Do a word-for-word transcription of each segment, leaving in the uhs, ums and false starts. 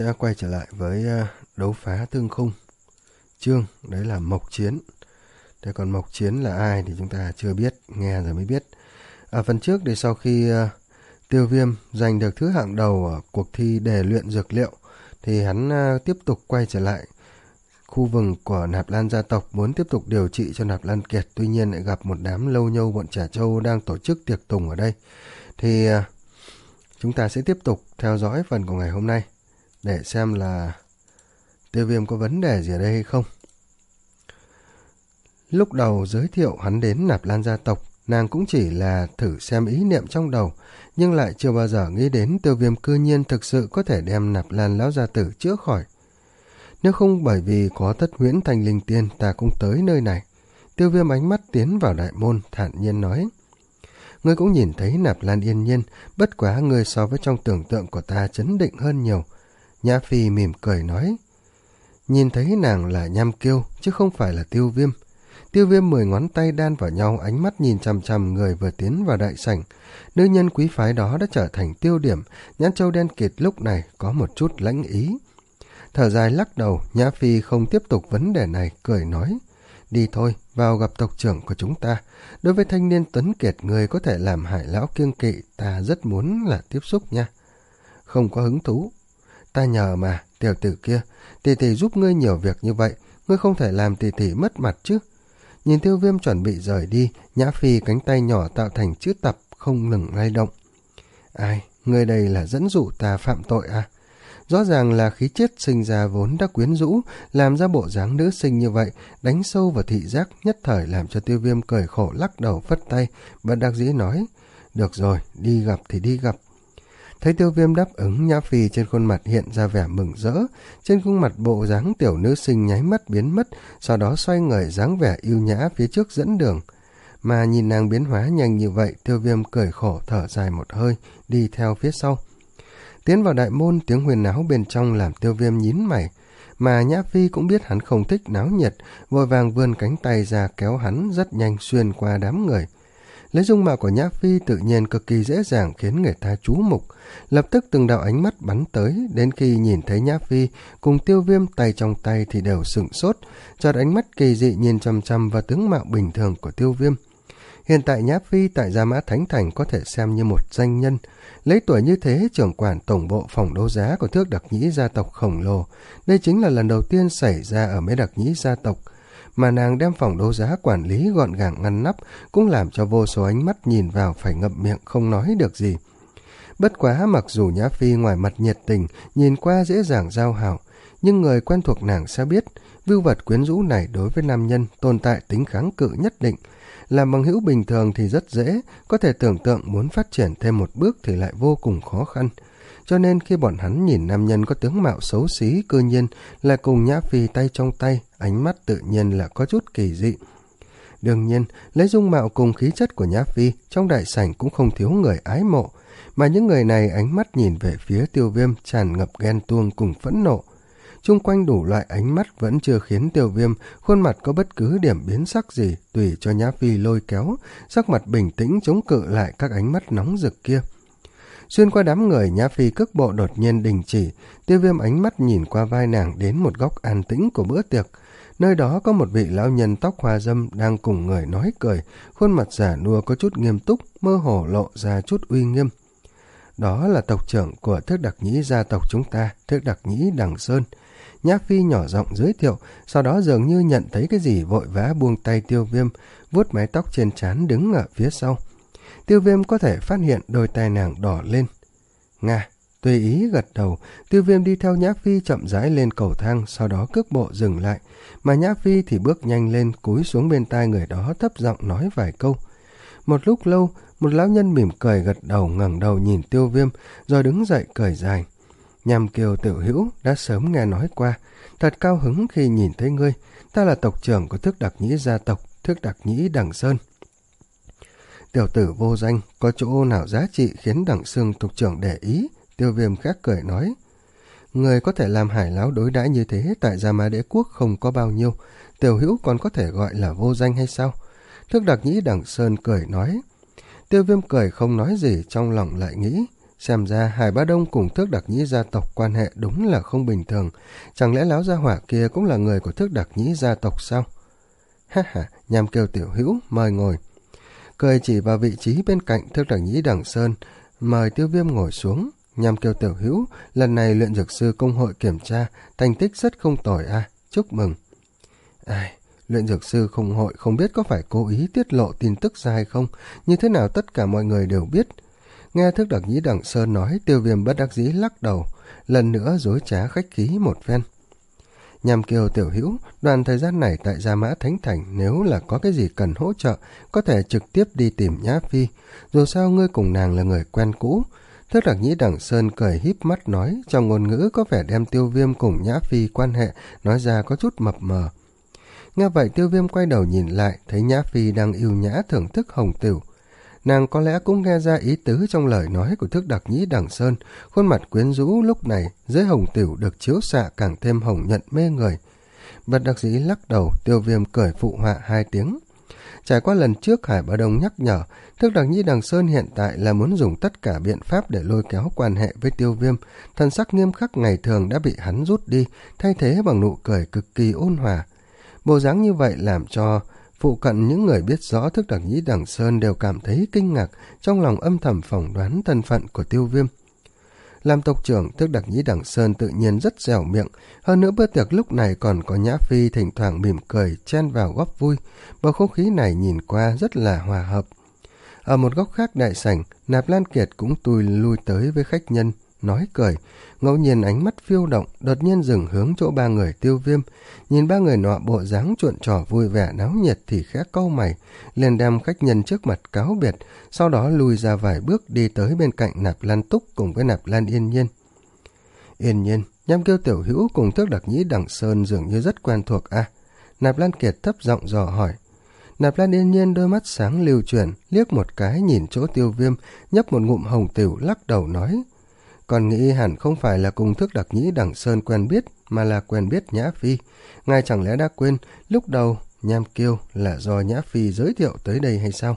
Đã quay trở lại với ờ, đấu phá thương khung. Chương đấy là Mộc Chiến. Thế còn Mộc Chiến là ai thì chúng ta chưa biết, nghe rồi mới biết. Ở phần trước thì sau khi ờ, Tiêu Viêm giành được thứ hạng đầu ở cuộc thi đề luyện dược liệu thì hắn ờ, tiếp tục quay trở lại khu vườn của Nạp Lan gia tộc, muốn tiếp tục điều trị cho Nạp Lan Kiệt. Tuy nhiên lại gặp một đám lâu nhâu bọn Trà Châu đang tổ chức tiệc tùng ở đây. Thì ờ, chúng ta sẽ tiếp tục theo dõi phần của ngày hôm nay để xem là Tiêu Viêm có vấn đề gì ở đây hay không. Lúc đầu giới thiệu hắn đến Nạp Lan gia tộc, nàng cũng chỉ là thử xem ý niệm trong đầu, nhưng lại chưa bao giờ nghĩ đến Tiêu Viêm cư nhiên thực sự có thể đem Nạp Lan lão gia tử chữa khỏi. Nếu không bởi vì có Tất Huyễn Thanh Linh Tiên, ta cũng tới nơi này. Tiêu Viêm ánh mắt tiến vào đại môn, thản nhiên nói: Ngươi cũng nhìn thấy Nạp Lan yên nhiên, bất quá ngươi so với trong tưởng tượng của ta chấn định hơn nhiều. Nhã Phi mỉm cười nói: Nhìn thấy nàng là Nham Kiêu chứ không phải là Tiêu Viêm. Tiêu Viêm mười ngón tay đan vào nhau, ánh mắt nhìn chằm chằm người vừa tiến vào đại sảnh. Nữ nhân quý phái đó đã trở thành tiêu điểm. Nhãn châu đen kịt lúc này có một chút lãnh ý. Thở dài lắc đầu, Nhã Phi không tiếp tục vấn đề này, cười nói: Đi thôi, vào gặp tộc trưởng của chúng ta. Đối với thanh niên tuấn kiệt người có thể làm Hải lão kiêng kỵ, ta rất muốn là tiếp xúc nha. Không có hứng thú. Ta nhờ mà, tiểu tử kia, tỷ tỷ giúp ngươi nhiều việc như vậy, ngươi không thể làm tỷ tỷ mất mặt chứ. Nhìn Tiêu Viêm chuẩn bị rời đi, Nhã Phi cánh tay nhỏ tạo thành chữ tập, không ngừng lay động. Ai, ngươi đây là dẫn dụ ta phạm tội à? Rõ ràng là khí chất sinh ra vốn đã quyến rũ, làm ra bộ dáng nữ sinh như vậy, đánh sâu vào thị giác, nhất thời làm cho Tiêu Viêm cười khổ lắc đầu phất tay, bất đắc dĩ nói: Được rồi, đi gặp thì đi gặp. Thấy Tiêu Viêm đáp ứng, Nhã Phi trên khuôn mặt hiện ra vẻ mừng rỡ, trên khuôn mặt bộ dáng tiểu nữ sinh nháy mắt biến mất, sau đó xoay người dáng vẻ yêu nhã phía trước dẫn đường. Mà nhìn nàng biến hóa nhanh như vậy, Tiêu Viêm cười khổ thở dài một hơi, đi theo phía sau. Tiến vào đại môn, tiếng huyên náo bên trong làm Tiêu Viêm nhín mày, mà Nhã Phi cũng biết hắn không thích náo nhiệt, vội vàng vươn cánh tay ra kéo hắn rất nhanh xuyên qua đám người. Lấy dung mạo của Nhã Phi tự nhiên cực kỳ dễ dàng khiến người ta chú mục, lập tức từng đạo ánh mắt bắn tới, đến khi nhìn thấy Nhã Phi cùng Tiêu Viêm tay trong tay thì đều sửng sốt, chợt ánh mắt kỳ dị nhìn chằm chằm vào tướng mạo bình thường của Tiêu Viêm. Hiện tại Nhã Phi tại Gia Mã Thánh Thành có thể xem như một danh nhân, lấy tuổi như thế trưởng quản tổng bộ phòng đấu giá của Thước Đặc Nhĩ gia tộc khổng lồ, đây chính là lần đầu tiên xảy ra ở mấy Đặc Nhĩ gia tộc. Mà nàng đem phòng đấu giá quản lý gọn gàng ngăn nắp cũng làm cho vô số ánh mắt nhìn vào phải ngậm miệng không nói được gì. Bất quá mặc dù Nhã Phi ngoài mặt nhiệt tình, nhìn qua dễ dàng giao hảo, nhưng người quen thuộc nàng sẽ biết, vưu vật quyến rũ này đối với nam nhân tồn tại tính kháng cự nhất định. Làm bằng hữu bình thường thì rất dễ, có thể tưởng tượng muốn phát triển thêm một bước thì lại vô cùng khó khăn. Cho nên khi bọn hắn nhìn nam nhân có tướng mạo xấu xí cư nhiên là cùng Nhã Phi tay trong tay, ánh mắt tự nhiên là có chút kỳ dị. Đương nhiên, lấy dung mạo cùng khí chất của Nhã Phi, trong đại sảnh cũng không thiếu người ái mộ, mà những người này ánh mắt nhìn về phía Tiêu Viêm tràn ngập ghen tuông cùng phẫn nộ. Chung quanh đủ loại ánh mắt vẫn chưa khiến Tiêu Viêm khuôn mặt có bất cứ điểm biến sắc gì, tùy cho Nhã Phi lôi kéo, sắc mặt bình tĩnh chống cự lại các ánh mắt nóng rực kia. Xuyên qua đám người, Nhã Phi cước bộ đột nhiên đình chỉ, Tiêu Viêm ánh mắt nhìn qua vai nàng đến một góc an tĩnh của bữa tiệc. Nơi đó có một vị lão nhân tóc hoa râm đang cùng người nói cười, khuôn mặt già nua có chút nghiêm túc, mơ hồ lộ ra chút uy nghiêm. Đó là tộc trưởng của Thước Đặc Nhĩ gia tộc chúng ta, Thước Đặc Nhĩ Đằng Sơn. Nhã Phi nhỏ giọng giới thiệu, sau đó dường như nhận thấy cái gì vội vã buông tay Tiêu Viêm, vuốt mái tóc trên trán đứng ở phía sau. Tiêu Viêm có thể phát hiện đôi tay nàng đỏ lên. Nga, tùy ý gật đầu, Tiêu Viêm đi theo Nhã Phi chậm rãi lên cầu thang, sau đó cước bộ dừng lại, mà Nhã Phi thì bước nhanh lên, cúi xuống bên tai người đó thấp giọng nói vài câu. Một lúc lâu, một lão nhân mỉm cười gật đầu, ngẩng đầu nhìn Tiêu Viêm, rồi đứng dậy cười dài. Nham Kiều tiểu hữu đã sớm nghe nói qua, thật cao hứng khi nhìn thấy ngươi, ta là tộc trưởng của Thước Đặc Nhĩ gia tộc, Thước Đặc Nhĩ Đằng Sơn. Tiểu tử vô danh, có chỗ nào giá trị khiến Đằng Sương tộc trưởng để ý? Tiêu Viêm khác cười nói. Người có thể làm Hải lão đối đãi như thế tại Gia Mã Đế Quốc không có bao nhiêu, tiểu hữu còn có thể gọi là vô danh hay sao? Thước Đặc Nhĩ Đằng Sơn cười nói. Tiêu Viêm cười không nói gì, trong lòng lại nghĩ, Xem ra Hải Bá Đông cùng Thước Đặc Nhĩ gia tộc quan hệ đúng là không bình thường. Chẳng lẽ láo gia hỏa kia cũng là người của Thước Đặc Nhĩ gia tộc sao? Ha ha, Nham Kiêu tiểu hữu, mời ngồi. Cười chỉ vào vị trí bên cạnh Thước Đặc Nhĩ Đằng Sơn, mời Tiêu Viêm ngồi xuống. Nham Kiêu tiểu hữu, lần này luyện dược sư công hội kiểm tra, thành tích rất không tồi a, chúc mừng. Ai, luyện dược sư công hội không biết có phải cố ý tiết lộ tin tức ra hay không, như thế nào tất cả mọi người đều biết. Nghe Thước Đặc Nhĩ Đằng Sơn nói, Tiêu Viêm bất đắc dĩ lắc đầu, lần nữa dối trá khách khí một phen. Nham Kiêu tiểu hữu, đoạn thời gian này tại Gia Mã Thánh Thành, nếu là có cái gì cần hỗ trợ, có thể trực tiếp đi tìm Nhã Phi, dù sao ngươi cùng nàng là người quen cũ. Thước Đặc Nhĩ Đằng Sơn cười híp mắt nói, trong ngôn ngữ có vẻ đem Tiêu Viêm cùng Nhã Phi quan hệ nói ra có chút mập mờ. Nghe vậy Tiêu Viêm quay đầu nhìn lại, thấy Nhã Phi đang yêu nhã thưởng thức hồng tửu. Nàng có lẽ cũng nghe ra ý tứ trong lời nói của Thước Đặc Nhĩ Đằng Sơn, khuôn mặt quyến rũ lúc này dưới hồng tửu được chiếu xạ càng thêm hồng nhuận mê người. Bất đắc dĩ lắc đầu, Tiêu Viêm cười phụ họa hai tiếng. Trải qua lần trước Hải Bá Đông nhắc nhở, Thước Đặc Nhĩ Đằng Sơn hiện tại là muốn dùng tất cả biện pháp để lôi kéo quan hệ với Tiêu Viêm. Thần sắc nghiêm khắc ngày thường đã bị hắn rút đi, thay thế bằng nụ cười cực kỳ ôn hòa. Bộ dáng như vậy làm cho phụ cận những người biết rõ Thước Đặc Nhĩ Đằng Sơn đều cảm thấy kinh ngạc, trong lòng âm thầm phỏng đoán thân phận của Tiêu Viêm. Làm tộc trưởng, Thước Đặc Nhĩ Đằng Sơn tự nhiên rất dẻo miệng, hơn nữa bữa tiệc lúc này còn có Nhã Phi thỉnh thoảng mỉm cười chen vào góp vui, bầu không khí này nhìn qua rất là hòa hợp. Ở một góc khác đại sảnh, Nạp Lan Kiệt cũng tùi lui tới với khách nhân, nói cười, ngẫu nhiên ánh mắt phiêu động, đột nhiên dừng hướng chỗ ba người Tiêu Viêm, nhìn ba người nọ bộ dáng chuộn trò vui vẻ náo nhiệt thì khẽ cau mày, liền đem khách nhân trước mặt cáo biệt, sau đó lùi ra vài bước đi tới bên cạnh Nạp Lan Túc cùng với Nạp Lan Yên Nhiên. Yên Nhiên, Nham Kiêu tiểu hữu cùng Thước Đặc Nhĩ Đằng Sơn dường như rất quen thuộc à? Nạp Lan Kiệt thấp giọng dò hỏi. Nạp Lan Yên Nhiên đôi mắt sáng lưu chuyển, liếc một cái nhìn chỗ Tiêu Viêm, nhấp một ngụm hồng tửu lắc đầu nói. Còn nghĩ hẳn không phải là cùng Thước Đặc Nhĩ Đằng Sơn quen biết, mà là quen biết Nhã Phi. Ngài chẳng lẽ đã quên, lúc đầu Nham Kiêu là do Nhã Phi giới thiệu tới đây hay sao?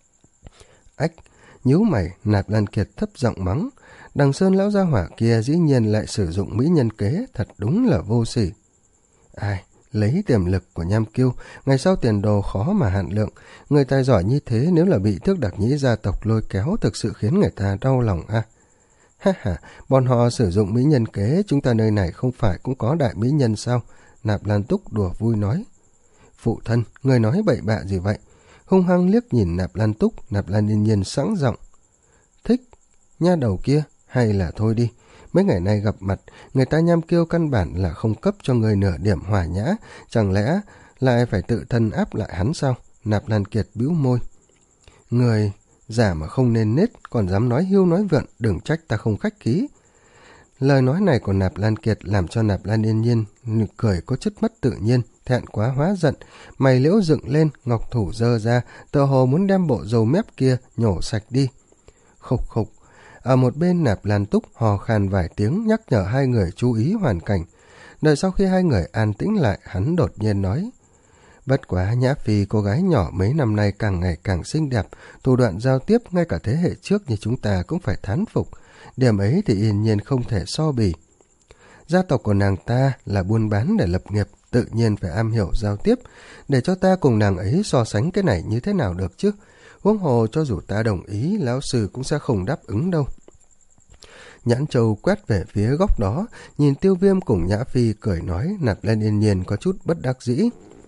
Ách, nhíu mày, Nạp Lan Kiệt thấp giọng mắng. Đằng Sơn lão gia hỏa kia dĩ nhiên lại sử dụng mỹ nhân kế, thật đúng là vô sỉ. Ai, lấy tiềm lực của Nham Kiêu, ngày sau tiền đồ khó mà hạn lượng. Người tài giỏi như thế nếu là bị Thước Đặc Nhĩ gia tộc lôi kéo thực sự khiến người ta đau lòng a. À. Ha ha, bọn họ sử dụng mỹ nhân kế, chúng ta nơi này không phải cũng có đại mỹ nhân sao? Nạp Lan Túc đùa vui nói. Phụ thân, người nói bậy bạ gì vậy? Hung hăng liếc nhìn Nạp Lan Túc, Nạp Lan Yên Nhiên sẵn giọng. Thích, nha đầu kia, hay là thôi đi. Mấy ngày nay gặp mặt, người ta Nham Kiêu căn bản là không cấp cho người nửa điểm hòa nhã, chẳng lẽ lại phải tự thân áp lại hắn sao? Nạp Lan Kiệt bĩu môi. Người giả mà không nên nết, còn dám nói hiu nói vượn, đừng trách ta không khách khí. Lời nói này của Nạp Lan Kiệt làm cho Nạp Lan Yên Nhiên cười có chất mất tự nhiên, thẹn quá hóa giận, mày liễu dựng lên, ngọc thủ giơ ra, tựa hồ muốn đem bộ râu mép kia nhổ sạch đi. Khục khục. Ở một bên Nạp Lan Túc hò khan vài tiếng nhắc nhở hai người chú ý hoàn cảnh. Đợi sau khi hai người an tĩnh lại, hắn đột nhiên nói. Bất quá Nhã Phi cô gái nhỏ mấy năm nay càng ngày càng xinh đẹp, thủ đoạn giao tiếp ngay cả thế hệ trước như chúng ta cũng phải thán phục. Điểm ấy thì Yên Nhiên không thể so bì. Gia tộc của nàng ta là buôn bán để lập nghiệp, tự nhiên phải am hiểu giao tiếp, để cho ta cùng nàng ấy so sánh cái này như thế nào được chứ. Huống hồ cho dù ta đồng ý, lão sư cũng sẽ không đáp ứng đâu. Nhãn Châu quét về phía góc đó, nhìn Tiêu Viêm cùng Nhã Phi cười nói, Nạp Lan Yên Nhiên có chút bất đắc dĩ.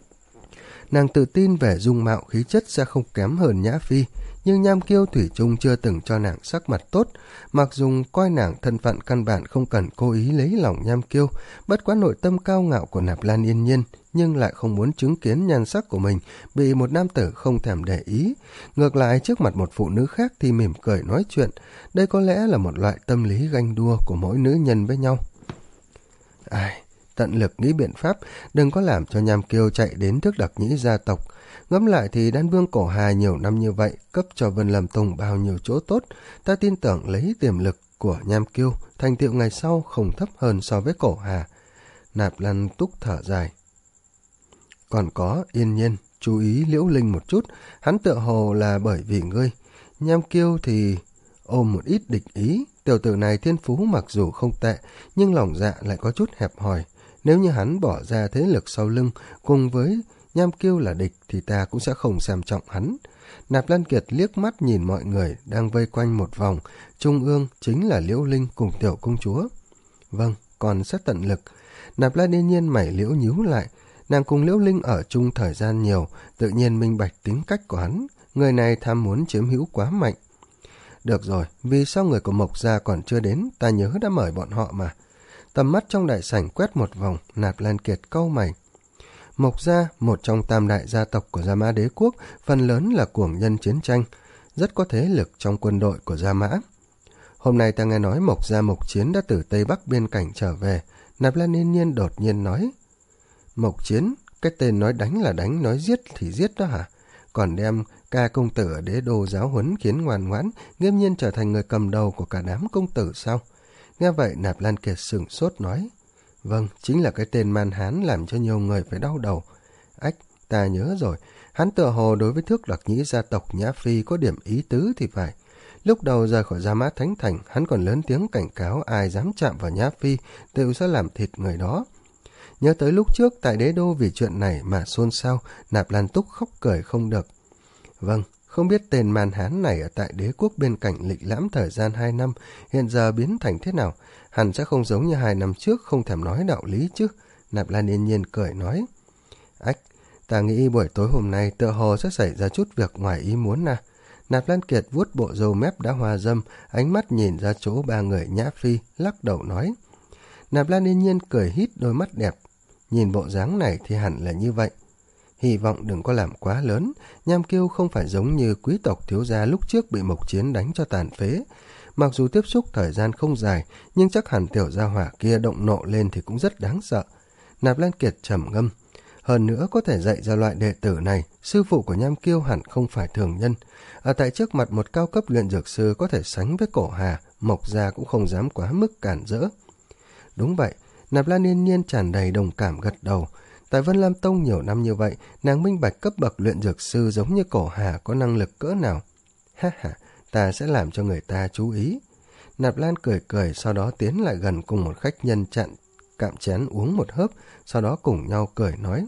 Nàng tự tin về dung mạo khí chất sẽ không kém hơn Nhã Phi, nhưng Nham Kiêu thủy chung chưa từng cho nàng sắc mặt tốt, mặc dù coi nàng thân phận căn bản không cần cố ý lấy lòng Nham Kiêu, bất quá nội tâm cao ngạo của Nạp Lan Yên Nhiên, nhưng lại không muốn chứng kiến nhan sắc của mình bị một nam tử không thèm để ý, ngược lại trước mặt một phụ nữ khác thì mỉm cười nói chuyện, đây có lẽ là một loại tâm lý ganh đua của mỗi nữ nhân với nhau. Ai... tận lực nghĩ biện pháp, đừng có làm cho Nham Kiêu chạy đến Thước Đặc Nhĩ gia tộc. Ngẫm lại thì Đan Vương Cổ Hà nhiều năm như vậy, cấp cho Vân Lâm Tùng bao nhiêu chỗ tốt, ta tin tưởng lấy tiềm lực của Nham Kiêu, thành tựu ngày sau không thấp hơn so với Cổ Hà. Nạp Lan Túc thở dài. Còn có Yên Nhiên, chú ý Liễu Linh một chút, hắn tựa hồ là bởi vì ngươi. Nham Kiêu thì... ôm một ít địch ý. Tiểu tử này thiên phú mặc dù không tệ, nhưng lòng dạ lại có chút hẹp hòi. Nếu như hắn bỏ ra thế lực sau lưng, cùng với Nham Kiêu là địch, thì ta cũng sẽ không xem trọng hắn. Nạp Lan Kiệt liếc mắt nhìn mọi người đang vây quanh một vòng, trung ương chính là Liễu Linh cùng tiểu công chúa. Vâng, còn sẽ tận lực. Nạp Lan Yên Nhiên mày liễu nhíu lại, nàng cùng Liễu Linh ở chung thời gian nhiều, tự nhiên minh bạch tính cách của hắn, người này tham muốn chiếm hữu quá mạnh. Được rồi, vì sao người của Mộc gia còn chưa đến, ta nhớ đã mời bọn họ mà. Tầm mắt trong đại sảnh quét một vòng, Nạp Lan Kiệt cau mày. Mộc gia, một trong tam đại gia tộc của Gia Mã Đế quốc, phần lớn là cuồng nhân chiến tranh, rất có thế lực trong quân đội của Gia Mã. Hôm nay ta nghe nói Mộc gia Mộc Chiến đã từ Tây Bắc biên cảnh trở về. Nạp Lan Yên Nhiên đột nhiên nói. Mộc Chiến, cái tên nói đánh là đánh, nói giết thì giết đó hả? Còn đem ca công tử ở đế đô giáo huấn khiến ngoan ngoãn, nghiêm nhiên trở thành người cầm đầu của cả đám công tử sao? Nghe vậy Nạp Lan Kiệt sửng sốt nói. Vâng, chính là cái tên Man Hán làm cho nhiều người phải đau đầu. Ách, ta nhớ rồi, hắn tựa hồ đối với Thước Đặc Nhĩ gia tộc Nhã Phi có điểm ý tứ thì phải. Lúc đầu rời khỏi Gia Mã Thánh Thành, hắn còn lớn tiếng cảnh cáo ai dám chạm vào Nhã Phi, tự sẽ làm thịt người đó. Nhớ tới lúc trước tại đế đô vì chuyện này mà xôn xao, Nạp Lan Túc khóc cười không được. Vâng, không biết tên Man Hán này ở tại đế quốc bên cạnh lịch lãm thời gian hai năm, hiện giờ biến thành thế nào? Hẳn sẽ không giống như hai năm trước không thèm nói đạo lý chứ. Nạp Lan Yên Nhiên cười nói. Ách, ta nghĩ buổi tối hôm nay tựa hồ sẽ xảy ra chút việc ngoài ý muốn à. Nạp Lan Kiệt vuốt bộ râu mép đã hoa râm, ánh mắt nhìn ra chỗ ba người Nhã Phi, lắc đầu nói. Nạp Lan Yên Nhiên cười hít đôi mắt đẹp. Nhìn bộ dáng này thì hẳn là như vậy. Hy vọng đừng có làm quá lớn. Nham Kiêu không phải giống như quý tộc thiếu gia lúc trước bị Mộc Chiến đánh cho tàn phế. Mặc dù tiếp xúc thời gian không dài, nhưng chắc hẳn tiểu gia hỏa kia động nộ lên thì cũng rất đáng sợ. Nạp Lan Kiệt trầm ngâm. Hơn nữa có thể dạy ra loại đệ tử này, sư phụ của Nham Kiêu hẳn không phải thường nhân. Ở tại trước mặt một cao cấp luyện dược sư có thể sánh với Cổ Hà, Mộc gia cũng không dám quá mức cản rỡ. Đúng vậy, Nạp Lan Yên Nhiên tràn đầy đồng cảm gật đầu. Tại Vân Lam Tông nhiều năm như vậy, nàng minh bạch cấp bậc luyện dược sư giống như Cổ Hà có năng lực cỡ nào. Ha ha, ta sẽ làm cho người ta chú ý. Nạp Lan cười cười, sau đó tiến lại gần cùng một khách nhân chặn cạm chén uống một hớp, sau đó cùng nhau cười nói.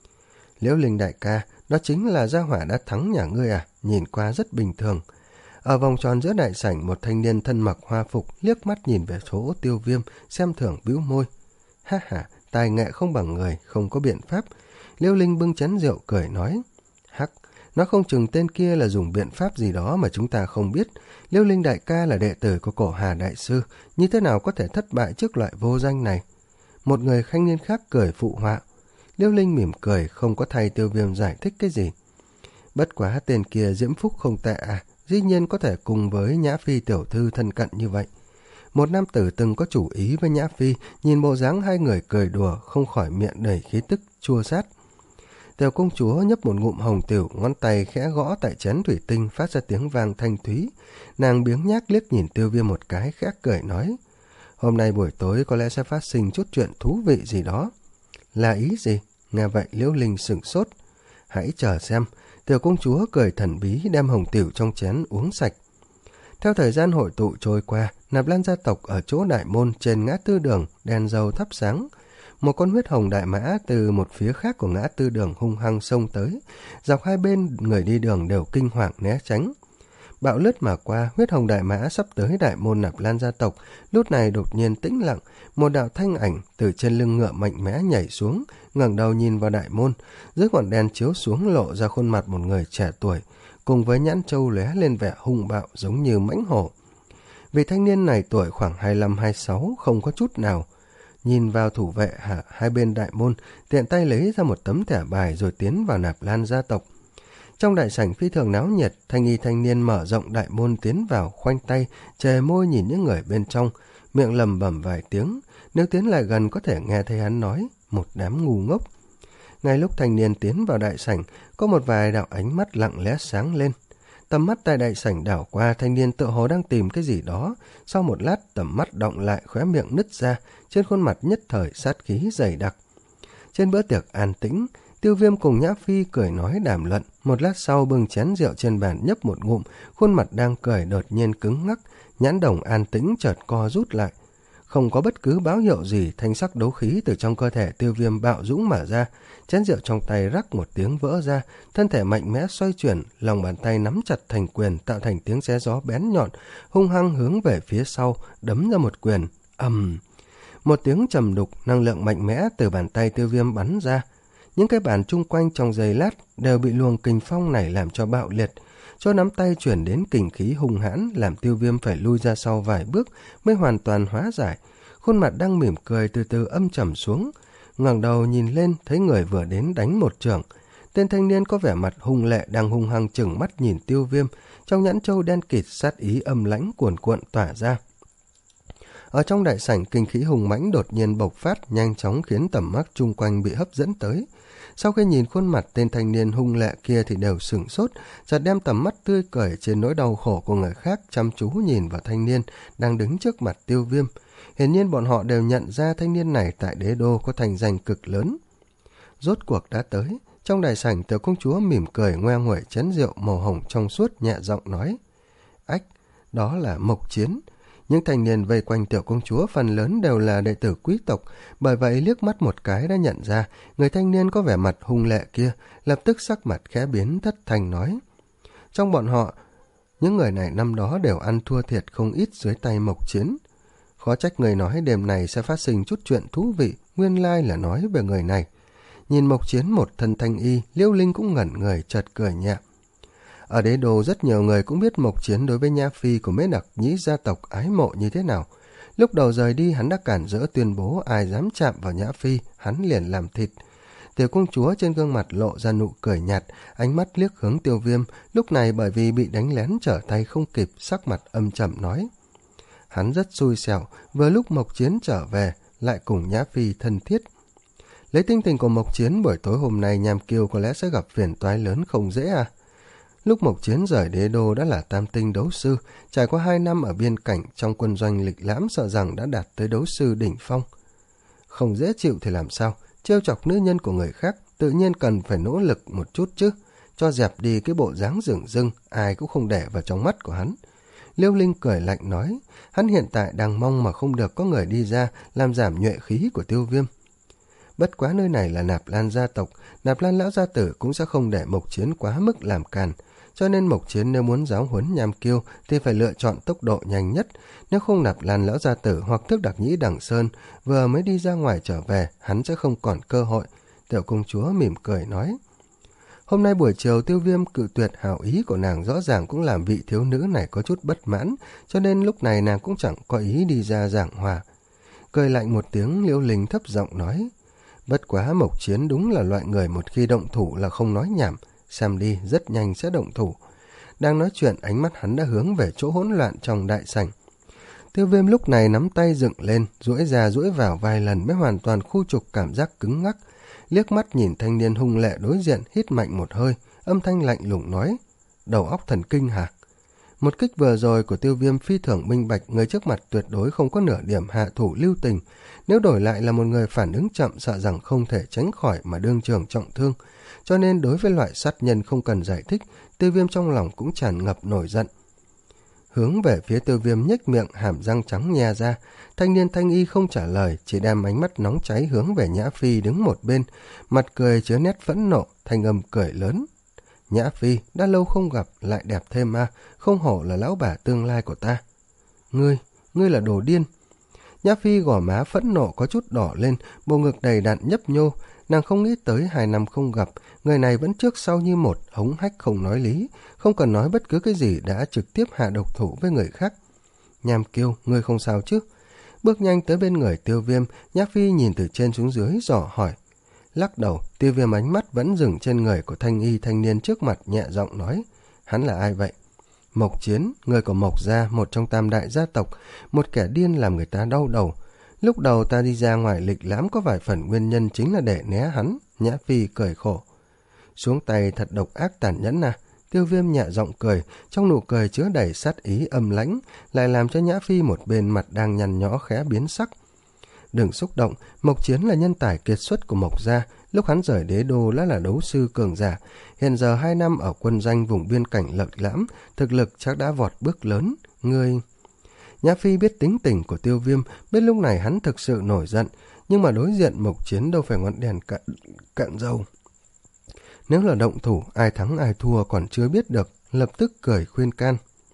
Liễu Linh đại ca, đó chính là gia hỏa đã thắng nhà ngươi à, nhìn qua rất bình thường. Ở vòng tròn giữa đại sảnh, một thanh niên thân mặc hoa phục liếc mắt nhìn về chỗ Tiêu Viêm, xem thường bĩu môi. Ha ha, tài nghệ không bằng người, không có biện pháp. Liễu Linh bưng chén rượu cười nói. Hắc, nó không chừng tên kia là dùng biện pháp gì đó mà chúng ta không biết. Liễu Linh đại ca là đệ tử của Cổ Hà đại sư, như thế nào có thể thất bại trước loại vô danh này? Một người thanh niên khác cười phụ họa. Liễu Linh mỉm cười, không có thay Tiêu Viêm giải thích cái gì. Bất quá tên kia diễm phúc không tệ à, dĩ nhiên có thể cùng với Nhã Phi tiểu thư thân cận như vậy. Một nam tử từng có chủ ý với Nhã Phi, nhìn bộ dáng hai người cười đùa, không khỏi miệng đầy khí tức chua xát. Tiểu công chúa nhấp một ngụm hồng tiểu, ngón tay khẽ gõ tại chén thủy tinh phát ra tiếng vang thanh thúy. Nàng biếng nhác liếc nhìn Tiêu Viêm một cái, khẽ cười nói. Hôm nay buổi tối có lẽ sẽ phát sinh chút chuyện thú vị gì đó. Là ý gì? Nghe vậy Liễu Linh sửng sốt. Hãy chờ xem. Tiểu công chúa cười thần bí đem hồng tiểu trong chén uống sạch. Theo thời gian hội tụ trôi qua, Nạp Lan gia tộc ở chỗ đại môn trên ngã tư đường, đèn dầu thắp sáng. Một con huyết hồng đại mã từ một phía khác của ngã tư đường hung hăng xông tới. Dọc hai bên người đi đường đều kinh hoàng né tránh. Bạo lướt mà qua, huyết hồng đại mã sắp tới đại môn Nạp Lan gia tộc. Lúc này đột nhiên tĩnh lặng, một đạo thanh ảnh từ trên lưng ngựa mạnh mẽ nhảy xuống, ngẩng đầu nhìn vào đại môn. Dưới ngọn đèn chiếu xuống lộ ra khuôn mặt một người trẻ tuổi, cùng với nhãn châu lóe lên vẻ hung bạo giống như mãnh hổ. Vị thanh niên này tuổi khoảng hai mươi lăm hai mươi sáu, không có chút nào. Nhìn vào thủ vệ hạ hai bên đại môn, tiện tay lấy ra một tấm thẻ bài rồi tiến vào Nạp Lan gia tộc. Trong đại sảnh phi thường náo nhiệt, thanh y thanh niên mở rộng đại môn tiến vào, khoanh tay, chề môi nhìn những người bên trong, miệng lầm bẩm vài tiếng. Nếu tiến lại gần có thể nghe thấy hắn nói, một đám ngu ngốc. Ngay lúc thanh niên tiến vào đại sảnh, có một vài đạo ánh mắt lặng lẽ sáng lên. Tầm mắt tại đại sảnh đảo qua, thanh niên tựa hồ đang tìm cái gì đó. Sau một lát tầm mắt động lại, khóe miệng nứt ra, trên khuôn mặt nhất thời sát khí dày đặc. Trên bữa tiệc an tĩnh, Tiêu Viêm cùng Nhã Phi cười nói đàm luận, một lát sau bưng chén rượu trên bàn nhấp một ngụm, khuôn mặt đang cười đột nhiên cứng ngắc, nhãn đồng an tĩnh chợt co rút lại. Không có bất cứ báo hiệu gì, thanh sắc đấu khí từ trong cơ thể Tiêu Viêm bạo dũng mở ra, chén rượu trong tay rắc một tiếng vỡ ra, thân thể mạnh mẽ xoay chuyển, lòng bàn tay nắm chặt thành quyền tạo thành tiếng xé gió bén nhọn, hung hăng hướng về phía sau, đấm ra một quyền, ầm. Một tiếng trầm đục, năng lượng mạnh mẽ từ bàn tay Tiêu Viêm bắn ra. Những cái bàn chung quanh trong giây lát đều bị luồng kình phong này làm cho bạo liệt, cho nắm tay chuyển đến kình khí hung hãn, làm Tiêu Viêm phải lui ra sau vài bước mới hoàn toàn hóa giải. Khuôn mặt đang mỉm cười từ từ âm trầm xuống, ngẩng đầu nhìn lên thấy người vừa đến đánh một chưởng. Tên thanh niên có vẻ mặt hung lệ đang hung hăng chừng mắt nhìn Tiêu Viêm, trong nhãn châu đen kịt sát ý âm lãnh cuồn cuộn tỏa ra. Ở trong đại sảnh, kinh khí hùng mãnh đột nhiên bộc phát, nhanh chóng khiến tầm mắt chung quanh bị hấp dẫn tới. Sau khi nhìn khuôn mặt tên thanh niên hung lệ kia thì đều sửng sốt, chợt đem tầm mắt tươi cười trên nỗi đau khổ của người khác chăm chú nhìn vào thanh niên đang đứng trước mặt Tiêu Viêm. Hiển nhiên bọn họ đều nhận ra thanh niên này tại đế đô có thành danh cực lớn. Rốt cuộc đã tới, trong đại sảnh tiểu công chúa mỉm cười ngoe nguẩy chén rượu màu hồng trong suốt, nhẹ giọng nói: "Ách, đó là Mộc Chiến." Những thanh niên vây quanh tiểu công chúa phần lớn đều là đệ tử quý tộc, bởi vậy liếc mắt một cái đã nhận ra người thanh niên có vẻ mặt hung lệ kia, lập tức sắc mặt khẽ biến, thất thanh nói: "Trong bọn họ, những người này năm đó đều ăn thua thiệt không ít dưới tay Mộc Chiến. Khó trách người nói đêm này sẽ phát sinh chút chuyện thú vị, nguyên lai là nói về người này." Nhìn Mộc Chiến một thân thanh y, Liêu Linh cũng ngẩn người, chợt cười nhẹ. Ở đế đô rất nhiều người cũng biết Mộc Chiến đối với Nhã Phi của mấy đặc nhĩ gia tộc ái mộ như thế nào. Lúc đầu rời đi hắn đã cản rỡ tuyên bố ai dám chạm vào Nhã Phi, hắn liền làm thịt. Tiểu công chúa trên gương mặt lộ ra nụ cười nhạt, ánh mắt liếc hướng Tiêu Viêm, lúc này bởi vì bị đánh lén trở tay không kịp, sắc mặt âm trầm nói: "Hắn rất xui xẻo, vừa lúc Mộc Chiến trở về, lại cùng Nhã Phi thân thiết." Lấy tinh tình của Mộc Chiến, buổi tối hôm nay Nham Kiêu có lẽ sẽ gặp phiền toái lớn không dễ à. Lúc Mộc Chiến rời đế đô đã là tam tinh đấu sư, trải qua hai năm ở biên cảnh trong quân doanh lịch lãm, sợ rằng đã đạt tới đấu sư đỉnh phong. Không dễ chịu thì làm sao, trêu chọc nữ nhân của người khác tự nhiên cần phải nỗ lực một chút chứ, cho dẹp đi cái bộ dáng dửng dưng, ai cũng không để vào trong mắt của hắn. Liêu Linh cười lạnh nói, hắn hiện tại đang mong mà không được có người đi ra làm giảm nhuệ khí của Tiêu Viêm. Bất quá nơi này là Nạp Lan gia tộc, Nạp Lan lão gia tử cũng sẽ không để Mộc Chiến quá mức làm càn, cho nên Mộc Chiến nếu muốn giáo huấn Nham Kiêu thì phải lựa chọn tốc độ nhanh nhất, nếu không Nạp Lan lão gia tử hoặc Thức Đặc Nhĩ Đằng Sơn vừa mới đi ra ngoài trở về, hắn sẽ không còn cơ hội. Tiểu công chúa mỉm cười nói. Hôm nay buổi chiều Tiêu Viêm cự tuyệt hảo ý của nàng rõ ràng cũng làm vị thiếu nữ này có chút bất mãn, cho nên lúc này nàng cũng chẳng có ý đi ra giảng hòa. Cười lạnh một tiếng, Liễu Linh thấp giọng nói, bất quá Mộc Chiến đúng là loại người một khi động thủ là không nói nhảm, xem đi rất nhanh sẽ động thủ. Đang nói chuyện, ánh mắt hắn đã hướng về chỗ hỗn loạn trong đại sảnh. Tiêu Viêm lúc này nắm tay dựng lên, duỗi ra duỗi vào vài lần mới hoàn toàn khu trục cảm giác cứng ngắc. Liếc mắt nhìn thanh niên hung lệ đối diện, hít mạnh một hơi, âm thanh lạnh lùng nói, đầu óc thần kinh hả? Một kích vừa rồi của Tiêu Viêm phi thường minh bạch, người trước mặt tuyệt đối không có nửa điểm hạ thủ lưu tình. Nếu đổi lại là một người phản ứng chậm, sợ rằng không thể tránh khỏi mà đương trường trọng thương. Cho nên đối với loại sát nhân không cần giải thích, Tiêu Viêm trong lòng cũng tràn ngập nổi giận. Hướng về phía Tiêu Viêm nhếch miệng, hàm răng trắng nhe ra. Thanh niên thanh y không trả lời, chỉ đem ánh mắt nóng cháy hướng về Nhã Phi đứng một bên, mặt cười chứa nét phẫn nộ, thanh âm cười lớn. Nhã Phi, đã lâu không gặp, lại đẹp thêm à, không hổ là lão bà tương lai của ta. Ngươi, ngươi là đồ điên. Nhã Phi gò má phẫn nộ có chút đỏ lên, bộ ngực đầy đặn nhấp nhô, nàng không nghĩ tới hai năm không gặp, người này vẫn trước sau như một, hống hách không nói lý, không cần nói bất cứ cái gì đã trực tiếp hạ độc thủ với người khác. Nham Kiêu, ngươi không sao chứ? Bước nhanh tới bên người Tiêu Viêm, Nhã Phi nhìn từ trên xuống dưới dò hỏi. Lắc đầu, Tiêu Viêm ánh mắt vẫn dừng trên người của thanh y thanh niên trước mặt, nhẹ giọng nói, hắn là ai vậy? Mộc Chiến, người của Mộc gia, một trong tam đại gia tộc, một kẻ điên làm người ta đau đầu. Lúc đầu ta đi ra ngoài lịch lãm có vài phần nguyên nhân chính là để né hắn. Nhã Phi cười khổ. Xuống tay thật độc ác tàn nhẫn à? Tiêu Viêm nhẹ giọng cười, trong nụ cười chứa đầy sát ý âm lãnh, lại làm cho Nhã Phi một bên mặt đang nhăn nhó khẽ biến sắc. Đừng xúc động, Mộc Chiến là nhân tài kiệt xuất của Mộc gia, lúc hắn rời đế đô đã là đấu sư cường giả, hiện giờ hai năm ở quân doanh vùng biên cảnh Lợi Lãm, thực lực chắc đã vọt bước lớn. Ngươi... Nhã Phi biết tính tình của Tiêu Viêm, biết lúc này hắn thực sự nổi giận, nhưng mà đối diện Mộc Chiến đâu phải ngọn đèn cạn, cạn dầu. Nếu là động thủ, ai thắng ai thua còn chưa biết được, lập tức cười khuyên can.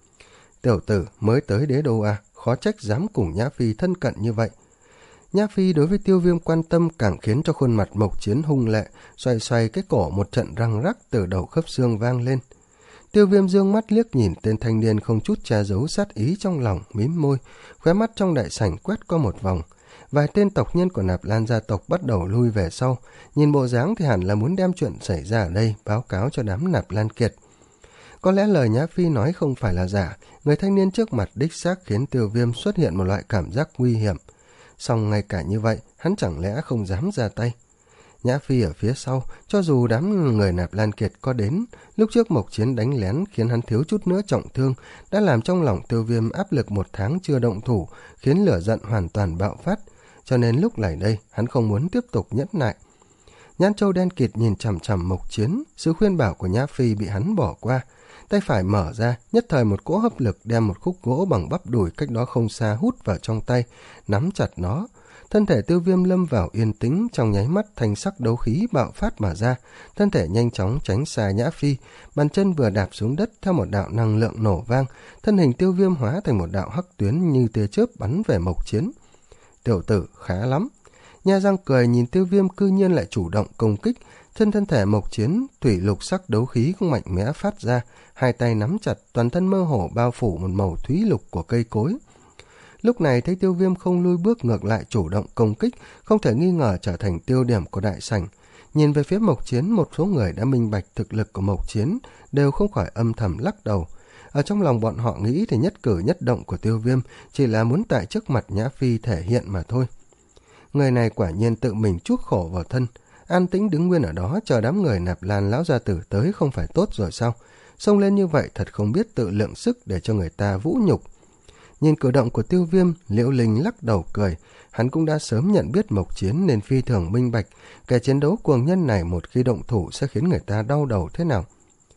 Tiểu tử mới tới đế đô à, khó trách dám cùng Nhã Phi thân cận như vậy. Nhã Phi đối với Tiêu Viêm quan tâm càng khiến cho khuôn mặt Mộc Chiến hung lệ, xoay xoay cái cổ một trận răng rắc từ đầu khớp xương vang lên. Tiêu Viêm dương mắt liếc nhìn tên thanh niên không chút che giấu sát ý trong lòng, mím môi, khóe mắt trong đại sảnh quét qua một vòng. Vài tên tộc nhân của Nạp Lan gia tộc bắt đầu lui về sau, nhìn bộ dáng thì hẳn là muốn đem chuyện xảy ra ở đây báo cáo cho đám Nạp Lan Kiệt. Có lẽ lời Nhã Phi nói không phải là giả, người thanh niên trước mặt đích xác khiến Tiêu Viêm xuất hiện một loại cảm giác nguy hiểm. Song ngay cả như vậy, hắn chẳng lẽ không dám ra tay. Nhã Phi ở phía sau, cho dù đám người Nạp Lan Kiệt có đến, lúc trước Mộc Chiến đánh lén khiến hắn thiếu chút nữa trọng thương, đã làm trong lòng Tiêu Viêm áp lực một tháng chưa động thủ, khiến lửa giận hoàn toàn bạo phát, cho nên lúc này đây hắn không muốn tiếp tục nhẫn nại. Nhãn Châu đen kịt nhìn chằm chằm Mộc Chiến, sự khuyên bảo của Nhã Phi bị hắn bỏ qua, tay phải mở ra, nhất thời một cỗ hấp lực đem một khúc gỗ bằng bắp đùi cách đó không xa hút vào trong tay, nắm chặt nó. Thân thể Tiêu Viêm lâm vào yên tĩnh, trong nháy mắt thanh sắc đấu khí bạo phát mà ra, thân thể nhanh chóng tránh xa Nhã Phi, bàn chân vừa đạp xuống đất theo một đạo năng lượng nổ vang, thân hình Tiêu Viêm hóa thành một đạo hắc tuyến như tia chớp bắn về Mộc Chiến. Tiểu tử khá lắm. Nha răng cười nhìn Tiêu Viêm cư nhiên lại chủ động công kích, trên thân thể Mộc Chiến, thủy lục sắc đấu khí cũng mạnh mẽ phát ra, hai tay nắm chặt, toàn thân mơ hồ bao phủ một màu thúy lục của cây cối. Lúc này thấy Tiêu Viêm không lui bước ngược lại chủ động công kích, không thể nghi ngờ trở thành tiêu điểm của đại sảnh. Nhìn về phía Mộc Chiến, một số người đã minh bạch thực lực của Mộc Chiến, đều không khỏi âm thầm lắc đầu. Ở trong lòng bọn họ nghĩ thì nhất cử nhất động của Tiêu Viêm chỉ là muốn tại trước mặt Nhã Phi thể hiện mà thôi. Người này quả nhiên tự mình chuốc khổ vào thân, an tĩnh đứng nguyên ở đó chờ đám người Nạp Lan lão gia tử tới không phải tốt rồi sao? Xông lên như vậy thật không biết tự lượng sức để cho người ta vũ nhục. Nhìn cử động của Tiêu Viêm, Liễu Linh lắc đầu cười, hắn cũng đã sớm nhận biết Mộc Chiến nên phi thường minh bạch, kẻ chiến đấu cuồng nhân này một khi động thủ sẽ khiến người ta đau đầu thế nào.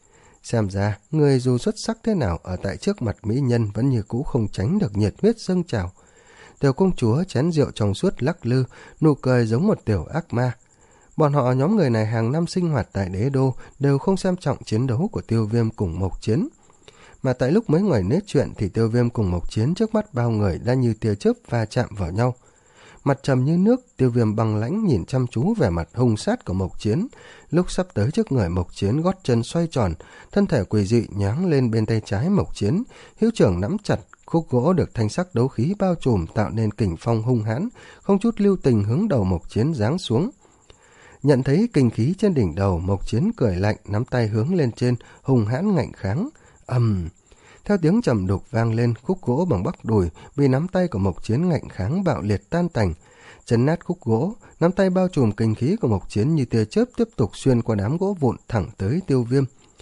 Xem ra, người dù xuất sắc thế nào ở tại trước mặt mỹ nhân vẫn như cũ không tránh được nhiệt huyết dâng trào. Tiểu công chúa chén rượu trong suốt lắc lư, nụ cười giống một tiểu ác ma. Bọn họ nhóm người này hàng năm sinh hoạt tại đế đô đều không xem trọng chiến đấu của Tiêu Viêm cùng Mộc Chiến. Mà tại lúc mấy người nói chuyện thì Tiêu Viêm cùng Mộc Chiến trước mắt bao người đã như tia chớp va chạm vào nhau. Mặt trầm như nước, Tiêu Viêm băng lãnh nhìn chăm chú về mặt hung sát của Mộc Chiến. Lúc sắp tới trước người Mộc Chiến, gót chân xoay tròn, thân thể quỷ dị nhoáng lên bên tay trái Mộc Chiến, hữu trưởng nắm chặt, khúc gỗ được thanh sắc đấu khí bao trùm tạo nên kình phong hung hãn, không chút lưu tình hướng đầu Mộc Chiến giáng xuống. Nhận thấy kinh khí trên đỉnh đầu, Mộc Chiến cười lạnh, nắm tay hướng lên trên, hung hãn ngạnh kháng. Ầm! Um. Theo tiếng trầm đục vang lên, khúc gỗ bằng bắp đùi bị nắm tay của Mộc Chiến ngạnh kháng bạo liệt tan tành. Chấn nát khúc gỗ, nắm tay bao trùm kinh khí của Mộc Chiến như tia chớp tiếp tục xuyên qua đám gỗ vụn thẳng tới Tiêu Viêm.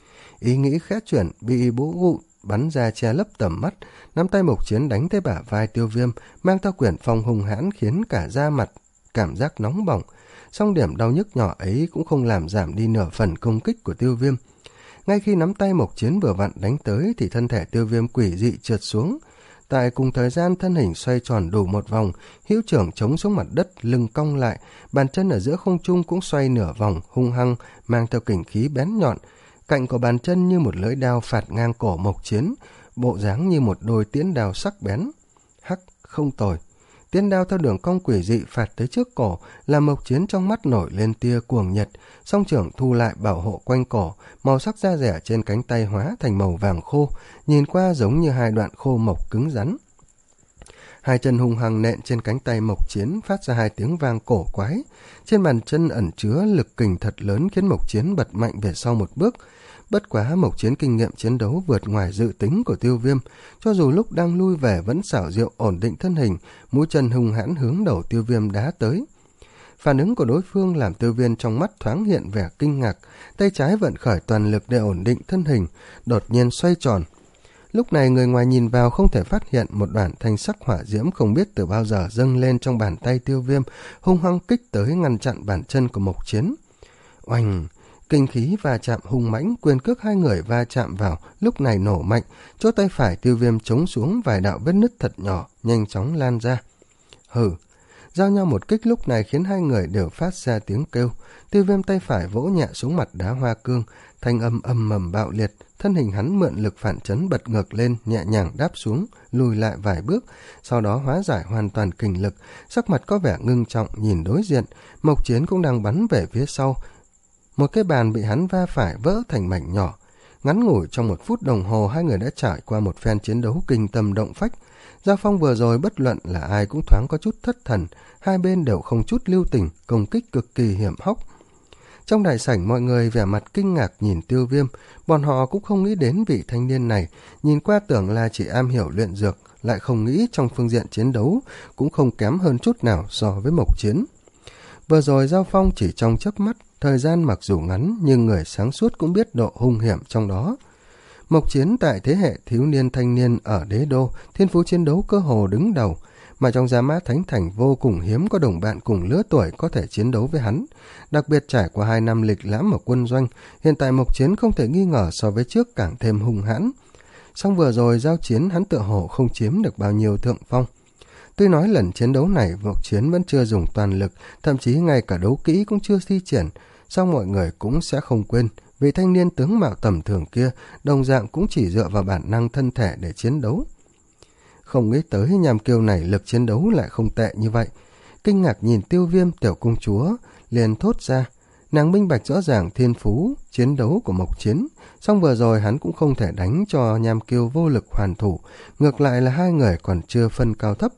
Ý nghĩ khẽ chuyển, bị bố vụn bắn ra che lấp tầm mắt, nắm tay Mộc Chiến đánh tới bả vai Tiêu Viêm, mang theo quyển phong hung hãn khiến cả da mặt cảm giác nóng bỏng. Song điểm đau nhức nhỏ ấy cũng không làm giảm đi nửa phần công kích của Tiêu Viêm. Ngay khi nắm tay Mộc Chiến vừa vặn đánh tới thì thân thể Tiêu Viêm quỷ dị trượt xuống. Tại cùng thời gian thân hình xoay tròn đủ một vòng, hữu trưởng chống xuống mặt đất, lưng cong lại, bàn chân ở giữa không trung cũng xoay nửa vòng, hung hăng, mang theo kình khí bén nhọn. Cạnh của bàn chân như một lưỡi đao phạt ngang cổ Mộc Chiến, bộ dáng như một đôi tiễn đao sắc bén. Hắc, không tồi. Tiễn đao theo đường cong quỷ dị phạt tới trước cổ, làm Mộc Chiến trong mắt nổi lên tia cuồng nhiệt, song trưởng thu lại bảo hộ quanh cổ, màu sắc da dẻ trên cánh tay hóa thành màu vàng khô, nhìn qua giống như hai đoạn khô mộc cứng rắn. Hai chân hung hăng nện trên cánh tay Mộc Chiến phát ra hai tiếng vang cổ quái, trên bàn chân ẩn chứa lực kình thật lớn khiến Mộc Chiến bật mạnh về sau một bước. Bất quá Mộc Chiến kinh nghiệm chiến đấu vượt ngoài dự tính của Tiêu Viêm, cho dù lúc đang lui về vẫn xảo diệu ổn định thân hình, mũi chân hung hãn hướng đầu Tiêu Viêm đá tới. Phản ứng của đối phương làm Tiêu Viêm trong mắt thoáng hiện vẻ kinh ngạc, tay trái vận khởi toàn lực để ổn định thân hình, đột nhiên xoay tròn. Lúc này người ngoài nhìn vào không thể phát hiện một đoàn thanh sắc hỏa diễm không biết từ bao giờ dâng lên trong bàn tay Tiêu Viêm, hung hăng kích tới ngăn chặn bàn chân của Mộc Chiến. Oanh! Kinh khí va chạm hung mãnh, quyền cước hai người va chạm vào, lúc này nổ mạnh, chỗ tay phải Tiêu Viêm chống xuống vài đạo vết nứt thật nhỏ, nhanh chóng lan ra. Hừ! Giao nhau một kích lúc này khiến hai người đều phát ra tiếng kêu. Tiêu Viêm tay phải vỗ nhẹ xuống mặt đá hoa cương, thanh âm âm mầm bạo liệt, thân hình hắn mượn lực phản chấn bật ngược lên, nhẹ nhàng đáp xuống, lùi lại vài bước, sau đó hóa giải hoàn toàn kình lực, sắc mặt có vẻ ngưng trọng nhìn đối diện. Mộc Chiến cũng đang bắn về phía sau. Một cái bàn bị hắn va phải vỡ thành mảnh nhỏ. Ngắn ngủi trong một phút đồng hồ, hai người đã trải qua một phen chiến đấu kinh tâm động phách. Giao phong vừa rồi bất luận là ai cũng thoáng có chút thất thần, hai bên đều không chút lưu tình, công kích cực kỳ hiểm hóc. Trong đại sảnh mọi người vẻ mặt kinh ngạc nhìn Tiêu Viêm, bọn họ cũng không nghĩ đến vị thanh niên này, nhìn qua tưởng là chỉ am hiểu luyện dược, lại không nghĩ trong phương diện chiến đấu cũng không kém hơn chút nào so với Mộc Chiến. Vừa rồi giao phong chỉ trong chớp mắt, thời gian mặc dù ngắn nhưng người sáng suốt cũng biết độ hung hiểm trong đó. Mộc Chiến tại thế hệ thiếu niên thanh niên ở đế đô, thiên phú chiến đấu cơ hồ đứng đầu, mà trong Gia Mã Thánh Thành vô cùng hiếm có đồng bạn cùng lứa tuổi có thể chiến đấu với hắn. Đặc biệt trải qua hai năm lịch lãm ở quân doanh, hiện tại Mộc Chiến không thể nghi ngờ so với trước càng thêm hung hãn. Song vừa rồi giao chiến hắn tựa hồ không chiếm được bao nhiêu thượng phong. Tuy nói lần chiến đấu này Mộc Chiến vẫn chưa dùng toàn lực, thậm chí ngay cả đấu kỹ cũng chưa thi triển, song mọi người cũng sẽ không quên, vì thanh niên tướng mạo tầm thường kia đồng dạng cũng chỉ dựa vào bản năng thân thể để chiến đấu. Không nghĩ tới Nham Kiêu này lực chiến đấu lại không tệ như vậy. Kinh ngạc nhìn Tiêu Viêm, tiểu công chúa liền thốt ra, nàng minh bạch rõ ràng thiên phú chiến đấu của Mộc Chiến, song vừa rồi hắn cũng không thể đánh cho Nham Kiêu vô lực hoàn thủ, ngược lại là hai người còn chưa phân cao thấp.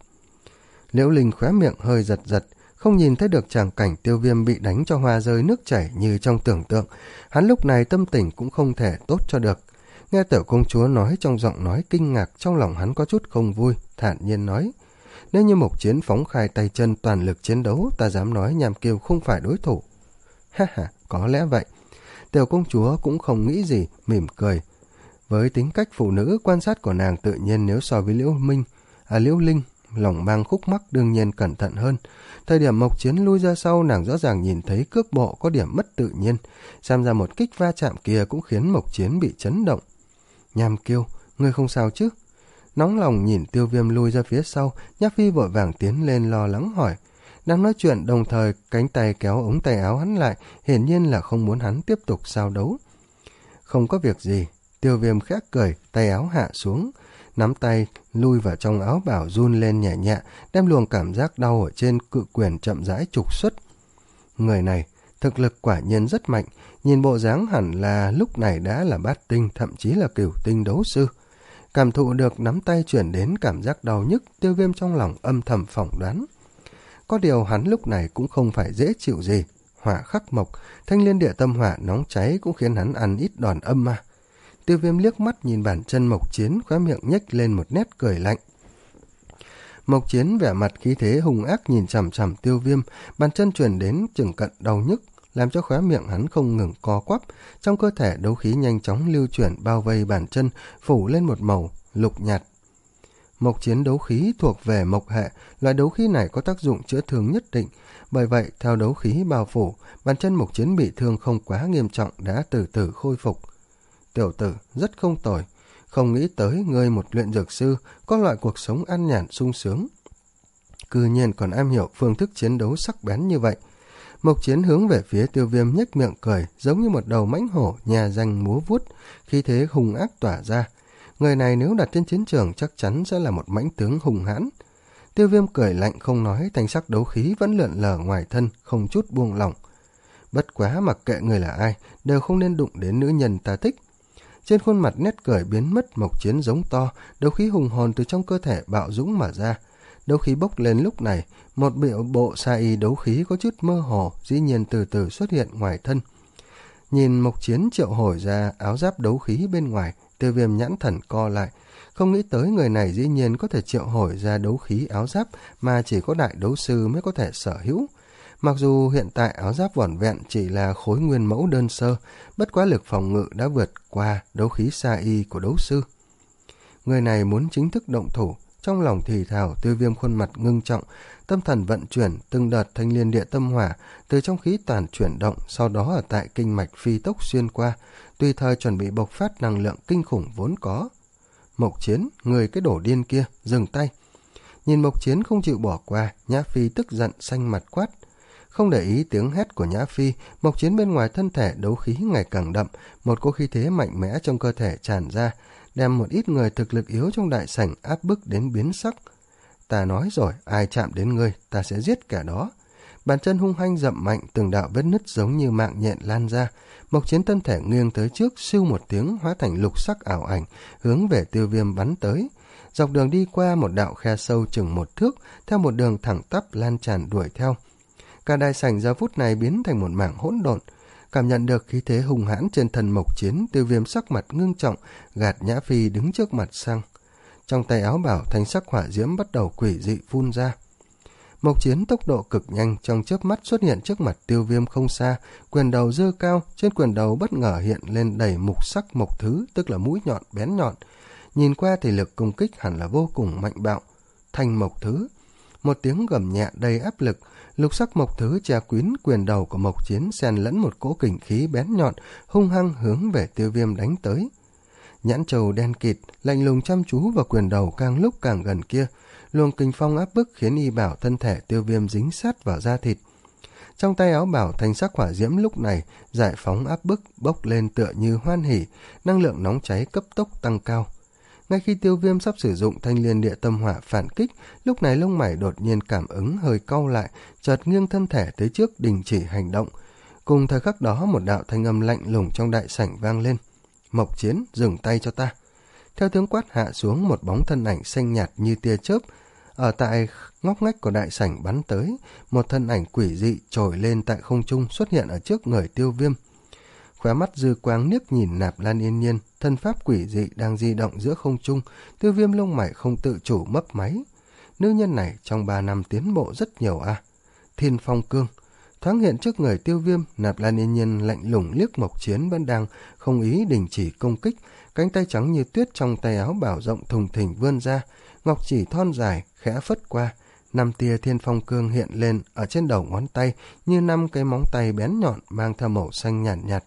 Liễu Linh khóe miệng hơi giật giật, không nhìn thấy được tràng cảnh Tiêu Viêm bị đánh cho hoa rơi nước chảy như trong tưởng tượng, hắn lúc này tâm tình cũng không thể tốt cho được. Nghe tiểu công chúa nói trong giọng nói kinh ngạc, trong lòng hắn có chút không vui, thản nhiên nói, nếu như Mộc Chiến phóng khai tay chân toàn lực chiến đấu, ta dám nói Nham Kiêu không phải đối thủ. Ha ha, có lẽ vậy. Tiểu công chúa cũng không nghĩ gì, mỉm cười. Với tính cách phụ nữ, quan sát của nàng tự nhiên nếu so với Liễu Minh, à Liễu Linh, lòng mang khúc mắc đương nhiên cẩn thận hơn. Thời điểm Mộc Chiến lui ra sau, nàng rõ ràng nhìn thấy cước bộ có điểm mất tự nhiên, xem ra một kích va chạm kia cũng khiến Mộc Chiến bị chấn động. Nham Kiêu, ngươi không sao chứ? Nóng lòng nhìn Tiêu Viêm lui ra phía sau, Nhã Phi vội vàng tiến lên lo lắng hỏi. Đang nói chuyện đồng thời cánh tay kéo ống tay áo hắn lại, hiển nhiên là không muốn hắn tiếp tục sao đấu. Không có việc gì. Tiêu Viêm khẽ cười, tay áo hạ xuống, nắm tay lui vào trong áo bảo run lên nhẹ nhẹ, đem luồng cảm giác đau ở trên cự quyền chậm rãi trục xuất. Người này thực lực quả nhiên rất mạnh, nhìn bộ dáng hẳn là lúc này đã là bát tinh, thậm chí là cửu tinh đấu sư. Cảm thụ được nắm tay chuyển đến cảm giác đau nhức, Tiêu Viêm trong lòng âm thầm phỏng đoán. Có điều hắn lúc này cũng không phải dễ chịu gì. Hỏa khắc mộc, thanh liên địa tâm hỏa nóng cháy cũng khiến hắn ăn ít đòn âm mà. Tiêu Viêm liếc mắt nhìn bàn chân Mộc Chiến, khóe miệng nhếch lên một nét cười lạnh. Mộc Chiến vẻ mặt khí thế hung ác nhìn chằm chằm Tiêu Viêm, bàn chân chuyển đến chừng cận đau nhức, làm cho khóe miệng hắn không ngừng co quắp, trong cơ thể đấu khí nhanh chóng lưu chuyển bao vây bàn chân, phủ lên một màu lục nhạt. Mộc Chiến đấu khí thuộc về mộc hệ, loại đấu khí này có tác dụng chữa thương nhất định, bởi vậy theo đấu khí bao phủ, bàn chân Mộc Chiến bị thương không quá nghiêm trọng đã từ từ khôi phục. Tiểu tử rất không tồi, không nghĩ tới ngươi một luyện dược sư có loại cuộc sống an nhàn sung sướng, cư nhiên còn am hiểu phương thức chiến đấu sắc bén như vậy. Mộc Chiến hướng về phía Tiêu Viêm nhếch miệng cười, giống như một đầu mãnh hổ nhà danh múa vuốt, khí thế hung ác tỏa ra. Người này nếu đặt trên chiến trường chắc chắn sẽ là một mãnh tướng hung hãn. Tiêu Viêm cười lạnh không nói, thanh sắc đấu khí vẫn lượn lờ ngoài thân, không chút buông lỏng. Bất quá mặc kệ người là ai, đều không nên đụng đến nữ nhân ta thích. Trên khuôn mặt nét cười biến mất, Mộc Chiến giống to, đấu khí hùng hồn từ trong cơ thể bạo dũng mà ra. Đấu khí bốc lên lúc này, một biểu bộ sa y đấu khí có chút mơ hồ, dĩ nhiên từ từ xuất hiện ngoài thân. Nhìn Mộc Chiến triệu hồi ra áo giáp đấu khí bên ngoài, Tiêu Viêm nhãn thần co lại, không nghĩ tới người này dĩ nhiên có thể triệu hồi ra đấu khí áo giáp mà chỉ có đại đấu sư mới có thể sở hữu. Mặc dù hiện tại áo giáp vỏn vẹn chỉ là khối nguyên mẫu đơn sơ, bất quá lực phòng ngự đã vượt qua đấu khí sa y của đấu sư. người này muốn chính thức động thủ. Trong lòng thì thào, Tiêu Viêm khuôn mặt ngưng trọng, tâm thần vận chuyển, từng đợt thanh liên địa tâm hỏa từ trong khí toàn chuyển động, sau đó ở tại kinh mạch phi tốc xuyên qua, tùy thời chuẩn bị bộc phát năng lượng kinh khủng vốn có. Mộc Chiến, người cái đổ điên kia, dừng tay. Nhìn Mộc Chiến không chịu bỏ qua, Nhã Phi tức giận xanh mặt quát. Không để ý tiếng hét của Nhã Phi, Mộc Chiến bên ngoài thân thể đấu khí ngày càng đậm, một cỗ khí thế mạnh mẽ trong cơ thể tràn ra, đem một ít người thực lực yếu trong đại sảnh áp bức đến biến sắc. Ta nói rồi, ai chạm đến ngươi, ta sẽ giết kẻ đó. Bàn chân hung hăng dậm mạnh, từng đạo vết nứt giống như mạng nhện lan ra. Mộc Chiến thân thể nghiêng tới trước, siêu một tiếng hóa thành lục sắc ảo ảnh, hướng về Tiêu Viêm bắn tới. Dọc đường đi qua một đạo khe sâu chừng một thước, theo một đường thẳng tắp lan tràn đuổi theo. Cả đại sảnh giờ phút này biến thành một mảng hỗn độn. Cảm nhận được khí thế hung hãn trên thân Mộc Chiến, Tiêu Viêm sắc mặt ngưng trọng, gạt Nhã Phi đứng trước mặt sang. Trong tay áo bảo, thanh sắc hỏa diễm bắt đầu quỷ dị phun ra. Mộc Chiến tốc độ cực nhanh, trong chớp mắt xuất hiện trước mặt Tiêu Viêm không xa, quyền đầu giơ cao, trên quyền đầu bất ngờ hiện lên đầy mục sắc mộc thứ, tức là mũi nhọn bén nhọn. Nhìn qua thì lực công kích hẳn là vô cùng mạnh bạo. Thanh mộc thứ, một tiếng gầm nhẹ đầy áp lực, lục sắc mộc thứ che kín quyền đầu của Mộc Chiến, xen lẫn một cỗ kình khí bén nhọn, hung hăng hướng về Tiêu Viêm đánh tới. Nhãn trầu đen kịt, lạnh lùng chăm chú vào quyền đầu càng lúc càng gần kia, luồng kình phong áp bức khiến y bảo thân thể Tiêu Viêm dính sát vào da thịt. Trong tay áo bảo, thanh sắc hỏa diễm lúc này giải phóng áp bức, bốc lên tựa như hoan hỉ, năng lượng nóng cháy cấp tốc tăng cao. Ngay khi Tiêu Viêm sắp sử dụng thanh liên địa tâm hỏa phản kích, lúc này lông mày đột nhiên cảm ứng hơi cau lại, chợt nghiêng thân thể tới trước đình chỉ hành động. Cùng thời khắc đó, một đạo thanh âm lạnh lùng trong đại sảnh vang lên. Mộc Chiến, dừng tay cho ta. Theo tiếng quát hạ xuống, một bóng thân ảnh xanh nhạt như tia chớp ở tại ngóc ngách của đại sảnh bắn tới, một thân ảnh quỷ dị trồi lên tại không trung xuất hiện ở trước người Tiêu Viêm. Khóe mắt dư quang liếc nhìn Nạp Lan Yên Nhiên, thân pháp quỷ dị đang di động giữa không trung, Tiêu Viêm lông mày không tự chủ mấp máy. Nữ nhân này trong ba năm tiến bộ rất nhiều à. Thiên Phong Cương thoáng hiện trước người Tiêu Viêm, Nạp Lan Yên Nhiên lạnh lùng liếc Mộc Chiến vẫn đang không ý đình chỉ công kích, cánh tay trắng như tuyết trong tay áo bảo rộng thùng thình vươn ra, ngọc chỉ thon dài khẽ phất qua, năm tia Thiên Phong Cương hiện lên ở trên đầu ngón tay như năm cái móng tay bén nhọn mang theo màu xanh nhạt nhạt.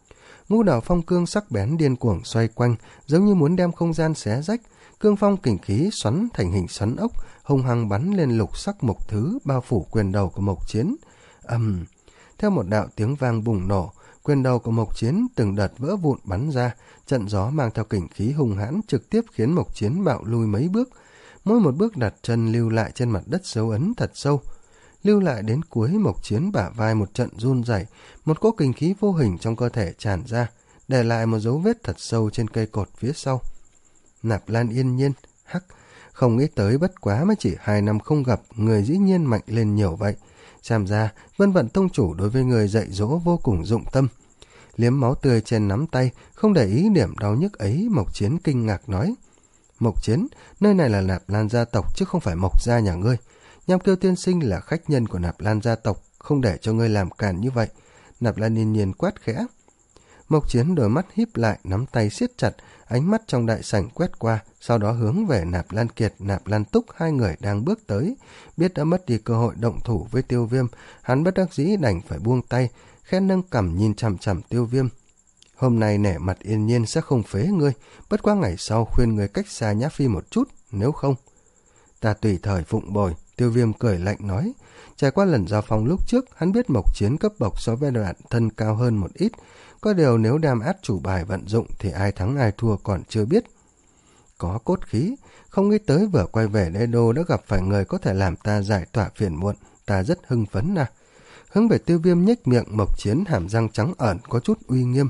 Ngũ đạo phong cương sắc bén điên cuồng xoay quanh, giống như muốn đem không gian xé rách, cương phong kình khí xoắn thành hình xoắn ốc, hung hăng bắn lên lục sắc mộc thứ bao phủ quyền đầu của Mộc Chiến. Ầm, um, theo một đạo tiếng vang bùng nổ, quyền đầu của Mộc Chiến từng đợt vỡ vụn bắn ra, trận gió mang theo kình khí hung hãn trực tiếp khiến Mộc Chiến bạo lui mấy bước. Mỗi một bước đặt chân lưu lại trên mặt đất dấu ấn thật sâu. Lưu lại đến cuối, Mộc Chiến bả vai một trận run rẩy, một cỗ kình khí vô hình trong cơ thể tràn ra, để lại một dấu vết thật sâu trên cây cột phía sau. Nạp Lan Yên Nhiên, hắc, không nghĩ tới bất quá mới chỉ hai năm không gặp, người dĩ nhiên mạnh lên nhiều vậy. Xem ra, Vân Vận Tông chủ đối với người dạy dỗ vô cùng dụng tâm. Liếm máu tươi trên nắm tay, không để ý điểm đau nhức ấy, Mộc Chiến kinh ngạc nói. Mộc Chiến, nơi này là Nạp Lan gia tộc chứ không phải Mộc gia nhà ngươi. Nham Kiêu tiên sinh là khách nhân của Nạp Lan gia tộc, không để cho ngươi làm càn như vậy. Nạp Lan Yên Nhiên quát khẽ. Mộc Chiến đôi mắt híp lại, nắm tay siết chặt, ánh mắt trong đại sảnh quét qua, sau đó hướng về Nạp Lan Kiệt, Nạp Lan Túc hai người đang bước tới. Biết đã mất đi cơ hội động thủ với Tiêu Viêm, hắn bất đắc dĩ đành phải buông tay, khẽ nâng cằm nhìn chằm chằm Tiêu Viêm. Hôm nay nể mặt Yên Nhiên sẽ không phế ngươi, bất quá ngày sau khuyên ngươi cách xa Nhã Phi một chút, nếu không. Ta tùy thời phụng bồi. Tiêu Viêm cười lạnh nói. Trải qua lần giao phong lúc trước, hắn biết Mộc Chiến cấp bậc so với đoạn thân cao hơn một ít, có điều nếu đem át chủ bài vận dụng thì ai thắng ai thua còn chưa biết. Có cốt khí, không nghĩ tới vừa quay về Đế Đô đã gặp phải người có thể làm ta giải tỏa phiền muộn, ta rất hưng phấn à. Hướng về Tiêu Viêm nhếch miệng, Mộc Chiến hàm răng trắng ẩn có chút uy nghiêm.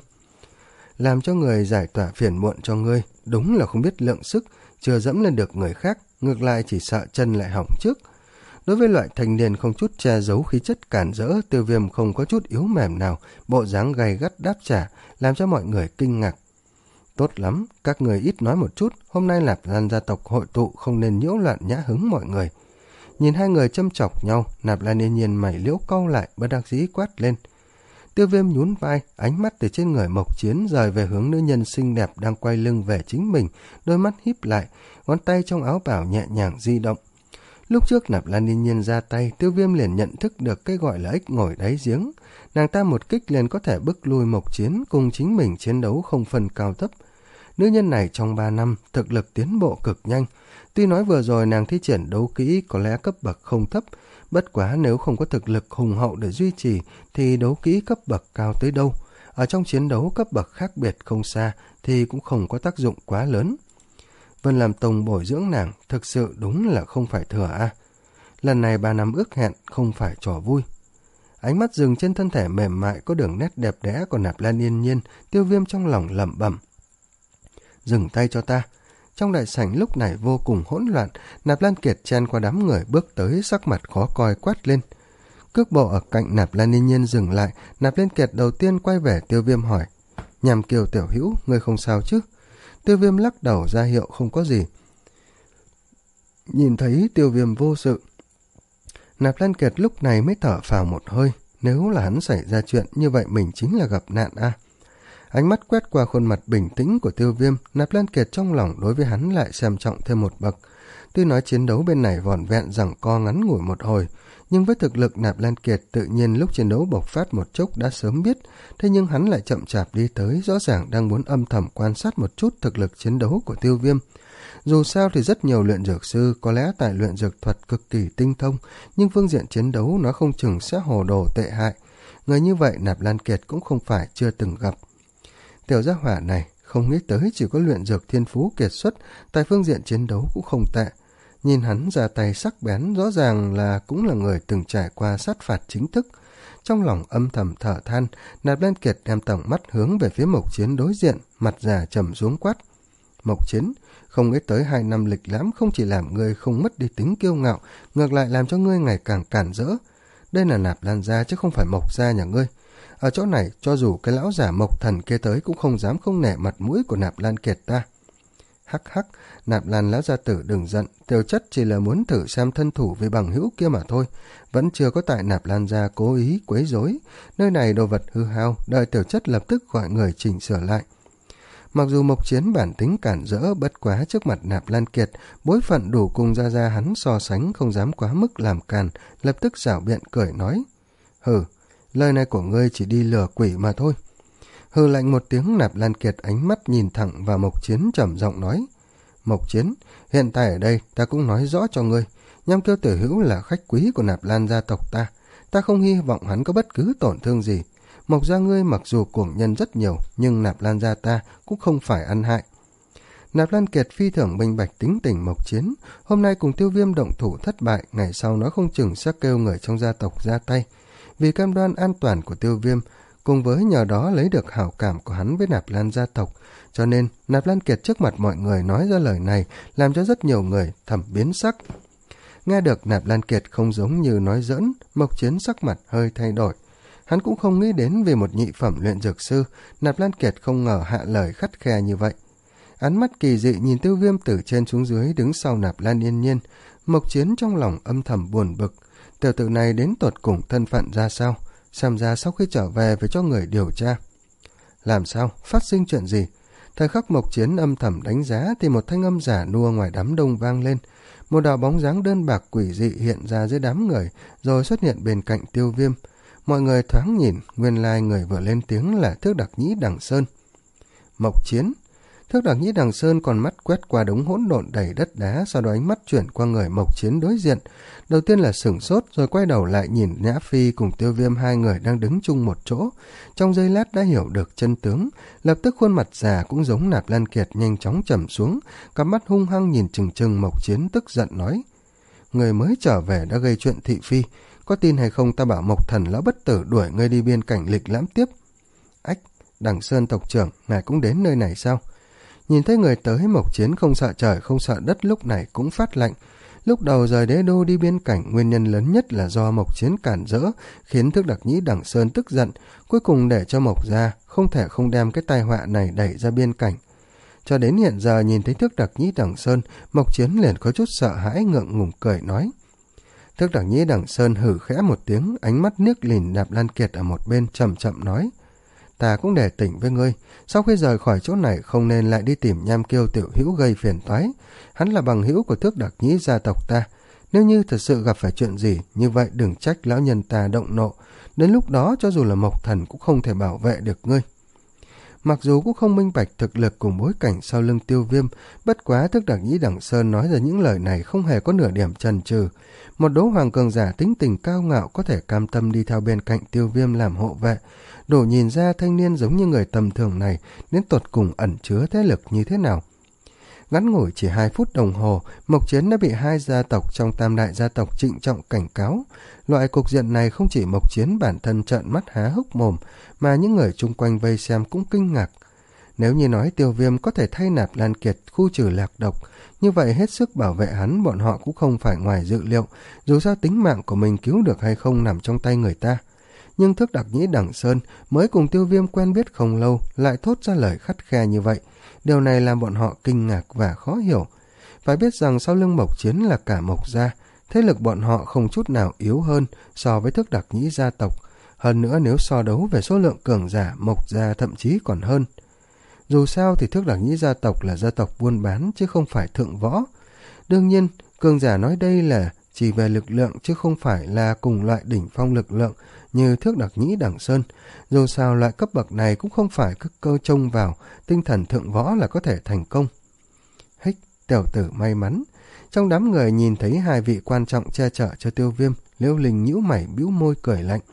Làm cho người giải tỏa phiền muộn cho ngươi, đúng là không biết lượng sức, chưa dẫm lên được người khác, ngược lại chỉ sợ chân lại hỏng trước. Đối với loại thanh niên không chút che giấu khí chất cản rỡ, Tiêu Viêm không có chút yếu mềm nào, bộ dáng gay gắt đáp trả, làm cho mọi người kinh ngạc. Tốt lắm, các người ít nói một chút, hôm nay Nạp Lan gia tộc hội tụ, không nên nhiễu loạn nhã hứng mọi người. Nhìn hai người châm chọc nhau, Nạp Lan Yên Nhiên mày liễu cau lại, bất đắc dĩ quát lên. Tiêu Viêm nhún vai, ánh mắt từ trên người Mộc Chiến rời về hướng nữ nhân xinh đẹp đang quay lưng về chính mình, đôi mắt híp lại, ngón tay trong áo bào nhẹ nhàng di động. Lúc trước Nạp Lan Yên Nhiên ra tay, Tiêu Viêm liền nhận thức được cái gọi là ếch ngồi đáy giếng. Nàng ta một kích liền có thể bức lui Mộc Chiến, cùng chính mình chiến đấu không phân cao thấp. Nữ nhân này trong ba năm, thực lực tiến bộ cực nhanh. Tuy nói vừa rồi nàng thi triển đấu kỹ có lẽ cấp bậc không thấp, bất quá nếu không có thực lực hùng hậu để duy trì thì đấu kỹ cấp bậc cao tới đâu. Ở trong chiến đấu cấp bậc khác biệt không xa thì cũng không có tác dụng quá lớn. Vân Lam Tông bồi dưỡng nàng thực sự đúng là không phải thừa a. Lần này ba năm ước hẹn không phải trò vui. Ánh mắt dừng trên thân thể mềm mại có đường nét đẹp đẽ của Nạp Lan Yên Nhiên, Tiêu Viêm trong lòng lẩm bẩm. Dừng tay cho ta. Trong đại sảnh lúc này vô cùng hỗn loạn, Nạp Lan Kiệt chen qua đám người bước tới, sắc mặt khó coi quát lên. Cước bộ ở cạnh Nạp Lan Yên Nhiên dừng lại, Nạp Lan Kiệt đầu tiên quay về Tiêu Viêm hỏi. Nhằm Kiều tiểu hữu, ngươi không sao chứ? Tiêu Viêm lắc đầu ra hiệu không có gì. Nhìn thấy Tiêu Viêm vô sự, Nạp Lan Kiệt lúc này mới thở phào một hơi. Nếu là hắn xảy ra chuyện như vậy mình chính là gặp nạn a. À. Ánh mắt quét qua khuôn mặt bình tĩnh của Tiêu Viêm, Nạp Lan Kiệt trong lòng đối với hắn lại xem trọng thêm một bậc. Tuy nói chiến đấu bên này vỏn vẹn giằng co ngắn ngủi một hồi, nhưng với thực lực Nạp Lan Kiệt tự nhiên lúc chiến đấu bộc phát một chốc đã sớm biết, thế nhưng hắn lại chậm chạp đi tới, rõ ràng đang muốn âm thầm quan sát một chút thực lực chiến đấu của Tiêu Viêm. Dù sao thì rất nhiều luyện dược sư có lẽ tại luyện dược thuật cực kỳ tinh thông, nhưng phương diện chiến đấu nó không chừng sẽ hồ đồ tệ hại. Người như vậy Nạp Lan Kiệt cũng không phải chưa từng gặp. Tiểu gia hỏa này không nghĩ tới chỉ có luyện dược thiên phú kiệt xuất, tại phương diện chiến đấu cũng không tệ. Nhìn hắn ra tay sắc bén, rõ ràng là cũng là người từng trải qua sát phạt chính thức. Trong lòng âm thầm thở than, Nạp Lan Kiệt đem tầm mắt hướng về phía Mộc Chiến đối diện, mặt già trầm xuống quát. Mộc Chiến, không nghĩ tới hai năm lịch lãm không chỉ làm ngươi không mất đi tính kiêu ngạo, ngược lại làm cho ngươi ngày càng cản rỡ. Đây là Nạp Lan gia chứ không phải Mộc gia nhà ngươi. Ở chỗ này, cho dù cái lão giả Mộc Thần kia tới cũng không dám không nể mặt mũi của Nạp Lan Kiệt ta. Hắc hắc, Nạp Lan lão gia tử đừng giận, Tiểu chất chỉ là muốn thử xem thân thủ với bằng hữu kia mà thôi, vẫn chưa có tại Nạp Lan gia cố ý quấy rối. Nơi này đồ vật hư hao, đợi Tiểu chất lập tức gọi người chỉnh sửa lại. Mặc dù Mộc Chiến bản tính cản rỡ, bất quá trước mặt Nạp Lan Kiệt, bối phận đủ cùng ra ra hắn so sánh, không dám quá mức làm càn, lập tức giảo biện cười nói. Hừ, lời này của ngươi chỉ đi lừa quỷ mà thôi. Hừ lạnh một tiếng, Nạp Lan Kiệt ánh mắt nhìn thẳng vào Mộc Chiến trầm giọng nói. Mộc Chiến, hiện tại ở đây ta cũng nói rõ cho ngươi, Nham Kiêu Tử Hữu là khách quý của Nạp Lan gia tộc ta, ta không hy vọng hắn có bất cứ tổn thương gì. Mộc gia ngươi mặc dù cuồng nhân rất nhiều, nhưng Nạp Lan gia ta cũng không phải ăn hại. Nạp Lan Kiệt phi thường minh bạch tính tình Mộc Chiến, hôm nay cùng Tiêu Viêm động thủ thất bại, ngày sau nó không chừng sẽ kêu người trong gia tộc ra tay. Vì cam đoan an toàn của Tiêu Viêm, cùng với nhờ đó lấy được hảo cảm của hắn với Nạp Lan gia tộc, cho nên Nạp Lan Kiệt trước mặt mọi người nói ra lời này, làm cho rất nhiều người thầm biến sắc. Nghe được Nạp Lan Kiệt không giống như nói giỡn, Mộc Chiến sắc mặt hơi thay đổi. Hắn cũng không nghĩ đến vì một nhị phẩm luyện dược sư, Nạp Lan Kiệt không ngờ hạ lời khắt khe như vậy. Ánh mắt kỳ dị nhìn Tiêu Viêm từ trên xuống dưới đứng sau Nạp Lan Yên Nhiên, Mộc Chiến trong lòng âm thầm buồn bực. Tiểu tử này đến tột cùng thân phận ra sao? Xem ra sau khi trở về phải cho người điều tra. Làm sao? Phát sinh chuyện gì? Thời khắc Mộc Chiến âm thầm đánh giá thì một thanh âm giả nua ngoài đám đông vang lên. Một đạo bóng dáng đơn bạc quỷ dị hiện ra dưới đám người, rồi xuất hiện bên cạnh Tiêu Viêm. Mọi người thoáng nhìn, nguyên lai người vừa lên tiếng là Thước Đặc Nhĩ Đằng Sơn. Mộc Chiến. Thước Đặc Nhĩ Đằng Sơn còn mắt quét qua đống hỗn độn đầy đất đá, sau đó ánh mắt chuyển qua người Mộc Chiến đối diện. Đầu tiên là sửng sốt, rồi quay đầu lại nhìn Nhã Phi cùng Tiêu Viêm hai người đang đứng chung một chỗ. Trong giây lát đã hiểu được chân tướng, lập tức khuôn mặt già cũng giống Nạp Lan Kiệt nhanh chóng trầm xuống, cặp mắt hung hăng nhìn chừng chừng Mộc Chiến, tức giận nói. Người mới trở về đã gây chuyện thị phi, có tin hay không ta bảo Mộc Thần lão bất tử đuổi ngươi đi biên cảnh lịch lãm tiếp. Ách, Đằng Sơn tộc trưởng, ngài cũng đến nơi này sao? Nhìn thấy người tới, Mộc Chiến không sợ trời không sợ đất lúc này cũng phát lạnh. Lúc đầu rời đế đô đi biên cảnh, nguyên nhân lớn nhất là do Mộc Chiến cản rỡ, khiến Thước Đặc Nhĩ Đằng Sơn tức giận, cuối cùng để cho Mộc gia không thể không đem cái tai họa này đẩy ra biên cảnh. Cho đến hiện giờ nhìn thấy Thước Đặc Nhĩ Đằng Sơn, Mộc Chiến liền có chút sợ hãi ngượng ngùng cười nói. Thức đặc nhĩ Đằng Sơn hử khẽ một tiếng, ánh mắt liếc nhìn Nạp Lan Kiệt ở một bên, chậm chậm nói: Ta cũng để tỉnh với ngươi, sau khi rời khỏi chỗ này không nên lại đi tìm Nham Kiêu tiểu hữu gây phiền toái. Hắn là bằng hữu của Thước Đặc Nhĩ gia tộc ta, nếu như thật sự gặp phải chuyện gì như vậy đừng trách lão nhân ta động nộ, đến lúc đó cho dù là Mộc Thần cũng không thể bảo vệ được ngươi. Mặc dù cũng không minh bạch thực lực cùng bối cảnh sau lưng Tiêu Viêm, bất quá Thức Đặc Nhĩ Đằng Sơn nói ra những lời này không hề có nửa điểm chần chừ. Một đấu hoàng cường giả tính tình cao ngạo có thể cam tâm đi theo bên cạnh Tiêu Viêm làm hộ vệ, đủ nhìn ra thanh niên giống như người tầm thường này đến tột cùng ẩn chứa thế lực như thế nào. Ngắn ngủi chỉ hai phút đồng hồ, Mộc Chiến đã bị hai gia tộc trong tam đại gia tộc trịnh trọng cảnh cáo. Loại cục diện này không chỉ Mộc Chiến bản thân trợn mắt há hốc mồm, mà những người chung quanh vây xem cũng kinh ngạc. Nếu như nói Tiêu Viêm có thể thay Nạp Lan Kiệt khu trừ lạc độc, như vậy hết sức bảo vệ hắn bọn họ cũng không phải ngoài dự liệu, dù sao tính mạng của mình cứu được hay không nằm trong tay người ta. Nhưng Thức Đặc Nhĩ Đằng Sơn mới cùng Tiêu Viêm quen biết không lâu lại thốt ra lời khắt khe như vậy. Điều này làm bọn họ kinh ngạc và khó hiểu. Phải biết rằng sau lưng Mộc Chiến là cả Mộc gia, thế lực bọn họ không chút nào yếu hơn so với Thức Đặc Nhĩ gia tộc. Hơn nữa nếu so đấu về số lượng cường giả, Mộc gia thậm chí còn hơn. Dù sao thì Thức Đặc Nhĩ gia tộc là gia tộc buôn bán chứ không phải thượng võ. Đương nhiên, cường giả nói đây là chỉ về lực lượng chứ không phải là cùng loại đỉnh phong lực lượng như Thước Đặc Nhĩ Đằng Sơn. Dù sao loại cấp bậc này cũng không phải cứ cơ trông vào tinh thần thượng võ là có thể thành công. Hích, tiểu tử may mắn. Trong đám người nhìn thấy hai vị quan trọng che chở cho Tiêu Viêm, Liễu Linh nhíu mày bĩu môi cười lạnh.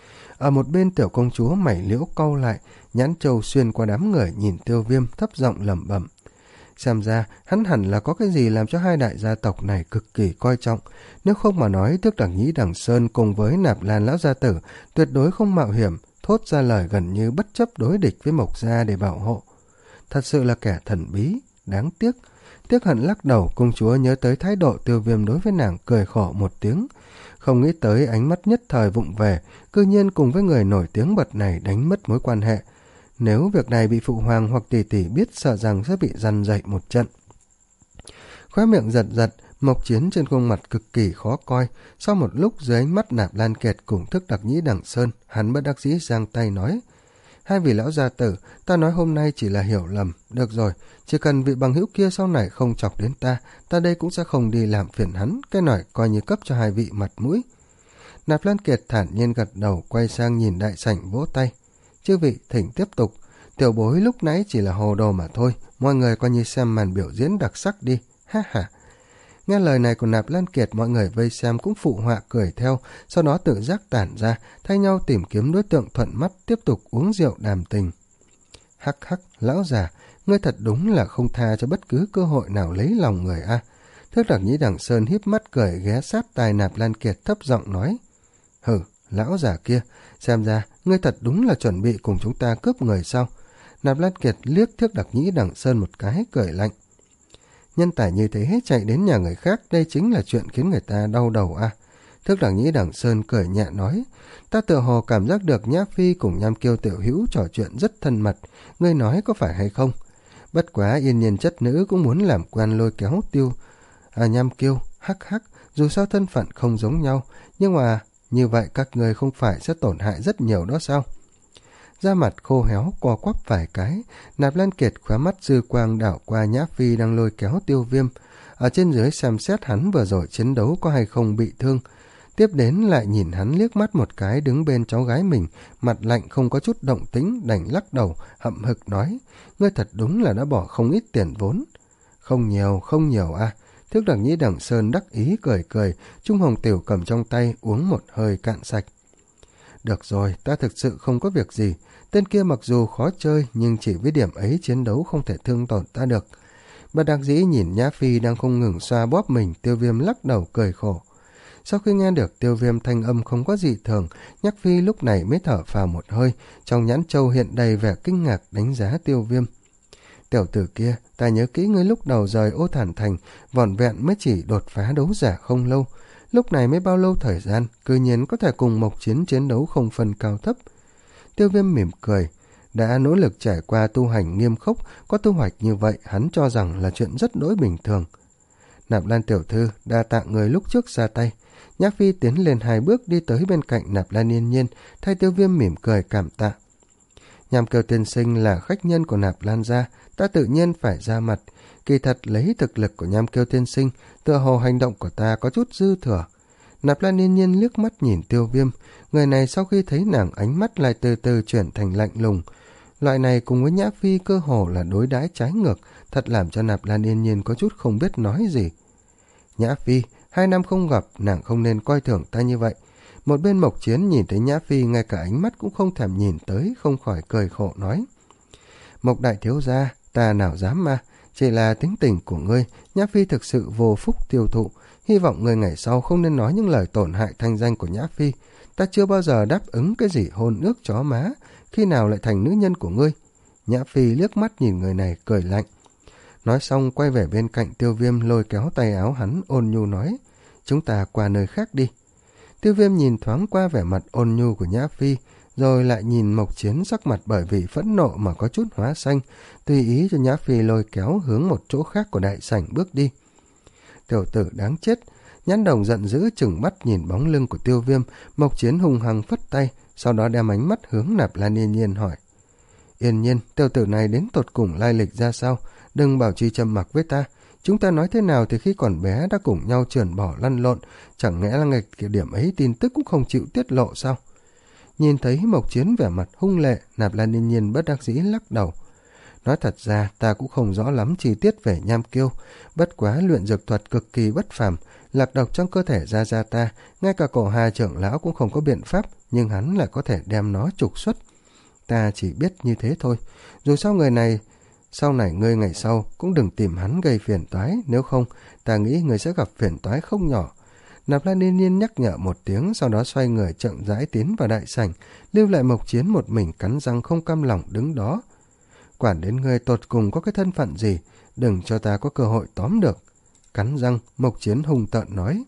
Ở một bên tiểu công chúa mày liễu cau lại, nhãn châu xuyên qua đám người nhìn Tiêu Viêm thấp giọng lẩm bẩm. Xem ra hắn hẳn là có cái gì làm cho hai đại gia tộc này cực kỳ coi trọng, nếu không mà nói Thước Đặc Nhĩ Đằng Sơn cùng với Nạp Lan lão gia tử tuyệt đối không mạo hiểm thốt ra lời gần như bất chấp đối địch với Mộc gia để bảo hộ. Thật sự là kẻ thần bí, đáng tiếc. Tiếc hận lắc đầu, công chúa nhớ tới thái độ Tiêu Viêm đối với nàng cười khổ một tiếng, không nghĩ tới ánh mắt nhất thời vụng về, cư nhiên cùng với người nổi tiếng bật này đánh mất mối quan hệ. Nếu việc này bị phụ hoàng hoặc tỷ tỷ biết sợ rằng sẽ bị răn dậy một trận. Khóe miệng giật giật, Mộc Chiến trên khuôn mặt cực kỳ khó coi. Sau một lúc dưới ánh mắt Nạp Lan Kiệt cùng Thức Đặc Nhĩ Đằng Sơn, hắn bất đắc dĩ giang tay nói: Hai vị lão gia tử, ta nói hôm nay chỉ là hiểu lầm. Được rồi, chỉ cần vị bằng hữu kia sau này không chọc đến ta, ta đây cũng sẽ không đi làm phiền hắn, cái nổi coi như cấp cho hai vị mặt mũi. Nạp Lan Kiệt thản nhiên gật đầu, quay sang nhìn đại sảnh vỗ tay. Chư vị thỉnh tiếp tục, tiểu bối lúc nãy chỉ là hồ đồ mà thôi, mọi người coi như xem màn biểu diễn đặc sắc đi, ha ha. Nghe lời này của Nạp Lan Kiệt, mọi người vây xem cũng phụ họa cười theo, sau đó tự giác tản ra, thay nhau tìm kiếm đối tượng thuận mắt, tiếp tục uống rượu đàm tình. Hắc hắc, lão già, ngươi thật đúng là không tha cho bất cứ cơ hội nào lấy lòng người a. Thước Đặc Nhĩ Đằng Sơn híp mắt cười ghé sát tai Nạp Lan Kiệt thấp giọng nói. Hừ, lão già kia, xem ra ngươi thật đúng là chuẩn bị cùng chúng ta cướp người sao? Nạp Lan Kiệt liếc Thước Đặc Nhĩ Đằng Sơn một cái cười lạnh. Nhân tài như thế chạy đến nhà người khác, đây chính là chuyện khiến người ta đau đầu à. Thước Đặc Nhĩ Đằng Sơn cười nhẹ nói, ta tựa hồ cảm giác được Nhã Phi cùng Nham Kiêu tiểu hữu trò chuyện rất thân mật, ngươi nói có phải hay không? Bất quá yên nhiên chất nữ cũng muốn làm quen lôi kéo tiêu à, Nham Kiêu, hắc hắc, dù sao thân phận không giống nhau, nhưng mà như vậy các ngươi không phải sẽ tổn hại rất nhiều đó sao? Da mặt khô héo co quắp vài cái, Nạp Lan Kiệt khóe mắt dư quang đảo qua Nhã Phi đang lôi kéo Tiêu Viêm, ở trên dưới xem xét hắn vừa rồi chiến đấu có hay không bị thương, tiếp đến lại nhìn hắn liếc mắt một cái đứng bên cháu gái mình, mặt lạnh không có chút động tĩnh, đành lắc đầu hậm hực nói, ngươi thật đúng là đã bỏ không ít tiền vốn. Không nhiều, không nhiều à. Thước Đặc Nhĩ Đằng Sơn đắc ý cười cười, Trung Hồng Tiểu cầm trong tay uống một hơi cạn sạch. Được rồi, ta thực sự không có việc gì. Tên kia mặc dù khó chơi, nhưng chỉ với điểm ấy chiến đấu không thể thương tổn ta được. Bà đặc dĩ nhìn Nhã Phi đang không ngừng xoa bóp mình, Tiêu Viêm lắc đầu cười khổ. Sau khi nghe được Tiêu Viêm thanh âm không có gì thường, Nhã Phi lúc này mới thở phào một hơi, trong nhãn châu hiện đầy vẻ kinh ngạc đánh giá Tiêu Viêm. Tiểu tử kia, ta nhớ kỹ ngươi lúc đầu rời Ô Thản Thành, vỏn vẹn mới chỉ đột phá đấu giả không lâu. Lúc này mới bao lâu thời gian, cư nhiên có thể cùng Mộc Chiến chiến đấu không phân cao thấp. Tiêu Viêm mỉm cười, đã nỗ lực trải qua tu hành nghiêm khốc, có thu hoạch như vậy hắn cho rằng là chuyện rất đỗi bình thường. Nạp Lan tiểu thư, đa tạ người lúc trước ra tay, Nhã Phi tiến lên hai bước đi tới bên cạnh Nạp Lan Yên Nhiên, thay Tiêu Viêm mỉm cười cảm tạ. Nham Kiêu tiên sinh là khách nhân của Nạp Lan gia, ta tự nhiên phải ra mặt. Kỳ thật lấy thực lực của Nham Kiêu tiên sinh, tựa hồ hành động của ta có chút dư thừa. Nạp Lan Yên Nhiên liếc mắt nhìn Tiêu Viêm, người này sau khi thấy nàng ánh mắt lại từ từ chuyển thành lạnh lùng. Loại này cùng với Nhã Phi cơ hồ là đối đãi trái ngược, thật làm cho Nạp Lan Yên Nhiên có chút không biết nói gì. Nhã Phi, hai năm không gặp, nàng không nên coi thường ta như vậy. Một bên Mộc Chiến nhìn thấy Nhã Phi ngay cả ánh mắt cũng không thèm nhìn tới, không khỏi cười khổ nói. Mộc đại thiếu gia, ta nào dám mà, chỉ là tính tình của ngươi, Nhã Phi thực sự vô phúc tiêu thụ. Hy vọng ngươi ngày sau không nên nói những lời tổn hại thanh danh của Nhã Phi. Ta chưa bao giờ đáp ứng cái gì hôn ước chó má, khi nào lại thành nữ nhân của ngươi. Nhã Phi liếc mắt nhìn người này cười lạnh. Nói xong quay về bên cạnh Tiêu Viêm, lôi kéo tay áo hắn ôn nhu nói, chúng ta qua nơi khác đi. Tiêu Viêm nhìn thoáng qua vẻ mặt ôn nhu của Nhã Phi, rồi lại nhìn Mộc Chiến sắc mặt bởi vì phẫn nộ mà có chút hóa xanh, tùy ý cho Nhã Phi lôi kéo hướng một chỗ khác của đại sảnh bước đi. Tiểu tử đáng chết! Nhãn Đồng giận dữ chừng mắt nhìn bóng lưng của Tiêu Viêm. Mộc Chiến hung hăng phất tay, sau đó đem ánh mắt hướng Nạp Lan Yên Nhiên hỏi. Yên Nhiên, tiểu tử này đến tột cùng lai lịch ra sao? Đừng bảo trì trầm mặc với ta. Chúng ta nói thế nào thì khi còn bé đã cùng nhau trườn bỏ lăn lộn, chẳng lẽ là ngày kiểu điểm ấy tin tức cũng không chịu tiết lộ sao? Nhìn thấy Mộc Chiến vẻ mặt hung lệ, Nạp Lan Yên Nhiên bất đắc dĩ lắc đầu. Nói thật ra ta cũng không rõ lắm chi tiết về Nham Kiêu, bất quá luyện dược thuật cực kỳ bất phàm, lạc độc trong cơ thể ra ra ta, ngay cả cổ Hà trưởng lão cũng không có biện pháp, nhưng hắn lại có thể đem nó trục xuất. Ta chỉ biết như thế thôi, dù sao người này, sau này ngươi ngày sau cũng đừng tìm hắn gây phiền toái, nếu không ta nghĩ ngươi sẽ gặp phiền toái không nhỏ. Nạp Lan Yên Nhiên nhắc nhở một tiếng, sau đó xoay người chậm rãi tiến vào đại sảnh, lưu lại Mộc Chiến một mình cắn răng không cam lòng đứng đó. Quản đến ngươi tột cùng có cái thân phận gì, đừng cho ta có cơ hội tóm được. Cắn răng, Mộc Chiến hung tợn nói.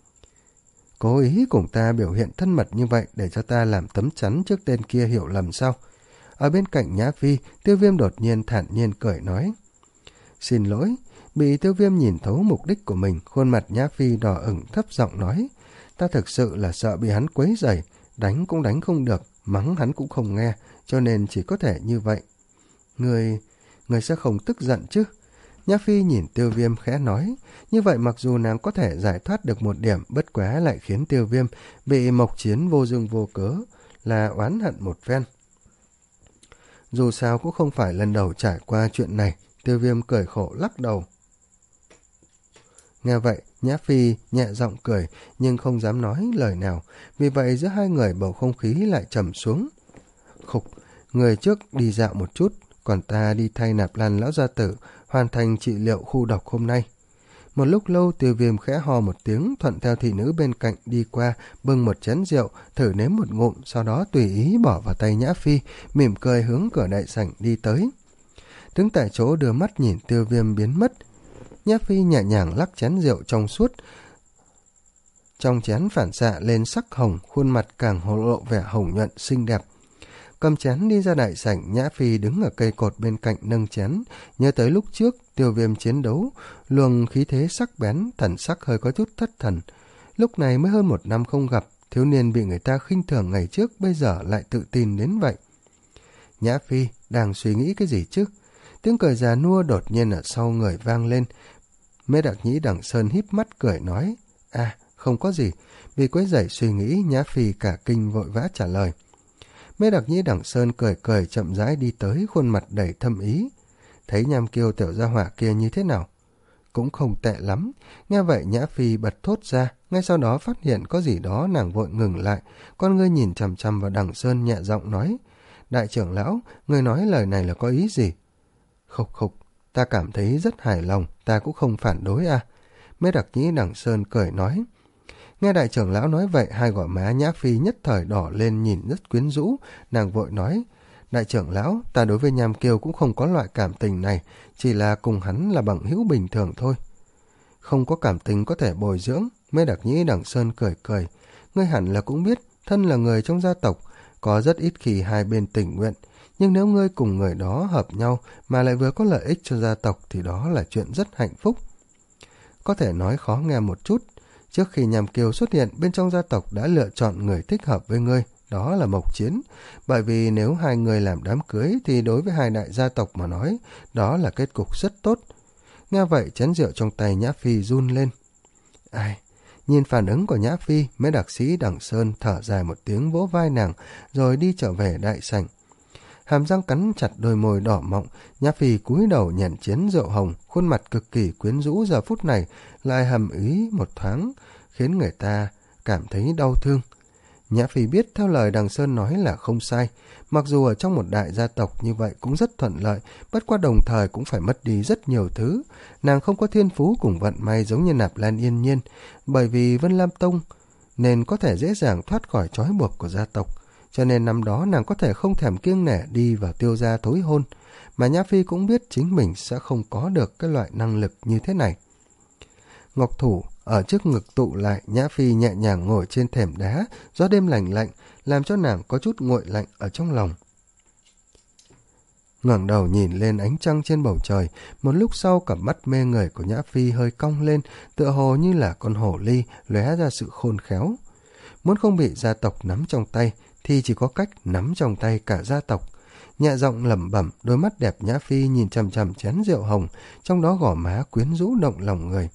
Cố ý cùng ta biểu hiện thân mật như vậy để cho ta làm tấm chắn trước tên kia hiểu lầm sao? Ở bên cạnh Nhã Phi, Tiêu Viêm đột nhiên thản nhiên cười nói. Xin lỗi. Bị Tiêu Viêm nhìn thấu mục đích của mình, khuôn mặt Nhã Phi đỏ ửng thấp giọng nói. Ta thực sự là sợ bị hắn quấy rầy, đánh cũng đánh không được, mắng hắn cũng không nghe, cho nên chỉ có thể như vậy. Người, người sẽ không tức giận chứ? Nhã Phi nhìn Tiêu Viêm khẽ nói. Như vậy mặc dù nàng có thể giải thoát được một điểm, bất quá lại khiến Tiêu Viêm bị Mộc Chiến vô duyên vô cớ là oán hận một phen. Dù sao cũng không phải lần đầu trải qua chuyện này. Tiêu Viêm cười khổ lắc đầu. Nghe vậy, Nhã Phi nhẹ giọng cười, nhưng không dám nói lời nào. Vì vậy giữa hai người bầu không khí lại trầm xuống. Khục, người trước đi dạo một chút, còn ta đi thay Nạp Lan lão gia tử, hoàn thành trị liệu khu độc hôm nay. Một lúc lâu, Tiêu Viêm khẽ hò một tiếng, thuận theo thị nữ bên cạnh đi qua, bưng một chén rượu, thử nếm một ngụm, sau đó tùy ý bỏ vào tay Nhã Phi, mỉm cười hướng cửa đại sảnh đi tới. Đứng tại chỗ đưa mắt nhìn Tiêu Viêm biến mất. Nhã Phi nhẹ nhàng lắc chén rượu trong suốt, trong chén phản xạ lên sắc hồng, khuôn mặt càng lộ vẻ hồng nhuận xinh đẹp. Cầm chén đi ra đại sảnh, Nhã Phi đứng ở cây cột bên cạnh nâng chén, nhớ tới lúc trước Tiêu Viêm chiến đấu, luồng khí thế sắc bén, thần sắc hơi có chút thất thần. Lúc này mới hơn một năm không gặp, thiếu niên bị người ta khinh thường ngày trước bây giờ lại tự tin đến vậy. Nhã Phi đang suy nghĩ cái gì chứ? Tiếng cười già nua đột nhiên ở sau người vang lên. Mễ Đặc Nhĩ Đằng Sơn híp mắt cười nói. À, không có gì. Vì quấy rầy suy nghĩ, Nhã Phi cả kinh vội vã trả lời. Mễ Đặc Nhĩ Đằng Sơn cười cười chậm rãi đi tới, khuôn mặt đầy thâm ý. Thấy Nham Kiêu tiểu gia hỏa kia như thế nào? Cũng không tệ lắm. Nghe vậy Nhã Phi bật thốt ra, ngay sau đó phát hiện có gì đó, nàng vội ngừng lại, con ngươi nhìn chằm chằm vào Đằng Sơn nhẹ giọng nói. Đại trưởng lão, người nói lời này là có ý gì? Khục khục, ta cảm thấy rất hài lòng, ta cũng không phản đối à. Mễ Đặc Nhĩ Đằng Sơn cười nói. Nghe đại trưởng lão nói vậy, hai gò má Nhã Phi nhất thời đỏ lên nhìn rất quyến rũ, nàng vội nói. Đại trưởng lão, ta đối với Nham Kiêu cũng không có loại cảm tình này, chỉ là cùng hắn là bằng hữu bình thường thôi. Không có cảm tình có thể bồi dưỡng, Mễ Đặc Nhĩ Đằng Sơn cười cười. Ngươi hẳn là cũng biết, thân là người trong gia tộc, có rất ít khi hai bên tình nguyện, nhưng nếu ngươi cùng người đó hợp nhau mà lại vừa có lợi ích cho gia tộc thì đó là chuyện rất hạnh phúc. Có thể nói khó nghe một chút, Trước khi Nham Kiều xuất hiện, bên trong gia tộc đã lựa chọn người thích hợp với ngươi, đó là Mộc Chiến. Bởi vì nếu hai người làm đám cưới thì đối với hai đại gia tộc mà nói, đó là kết cục rất tốt. Nghe vậy, chén rượu trong tay Nhã Phi run lên. Ai? Nhìn phản ứng của Nhã Phi, mấy đặc sĩ Đằng Sơn thở dài một tiếng vỗ vai nàng, rồi đi trở về đại sảnh. Hàm răng cắn chặt đôi môi đỏ mọng, Nhã Phi cúi đầu nhận chén rượu hồng, khuôn mặt cực kỳ quyến rũ giờ phút này lại hầm ý một thoáng, khiến người ta cảm thấy đau thương. Nhã Phi biết theo lời Đằng Sơn nói là không sai, mặc dù ở trong một đại gia tộc như vậy cũng rất thuận lợi, bất qua đồng thời cũng phải mất đi rất nhiều thứ. Nàng không có thiên phú cùng vận may giống như Nạp Lan Yên Nhiên, bởi vì Vân Lam Tông nên có thể dễ dàng thoát khỏi trói buộc của gia tộc, cho nên năm đó nàng có thể không thèm kiêng nể đi vào Tiêu gia thối hôn, mà Nhã Phi cũng biết chính mình sẽ không có được cái loại năng lực như thế này. Ngọc thủ ở trước ngực tụ lại, Nhã Phi nhẹ nhàng ngồi trên thềm đá, gió đêm lạnh lạnh, làm cho nàng có chút nguội lạnh ở trong lòng. Ngẩng đầu nhìn lên ánh trăng trên bầu trời, một lúc sau cặp mắt mê người của Nhã Phi hơi cong lên, tựa hồ như là con hổ ly lóe ra sự khôn khéo. Muốn không bị gia tộc nắm trong tay thì chỉ có cách nắm trong tay cả gia tộc. Nhẹ giọng lẩm bẩm, đôi mắt đẹp Nhã Phi nhìn chằm chằm chén rượu hồng, trong đó gò má quyến rũ động lòng người.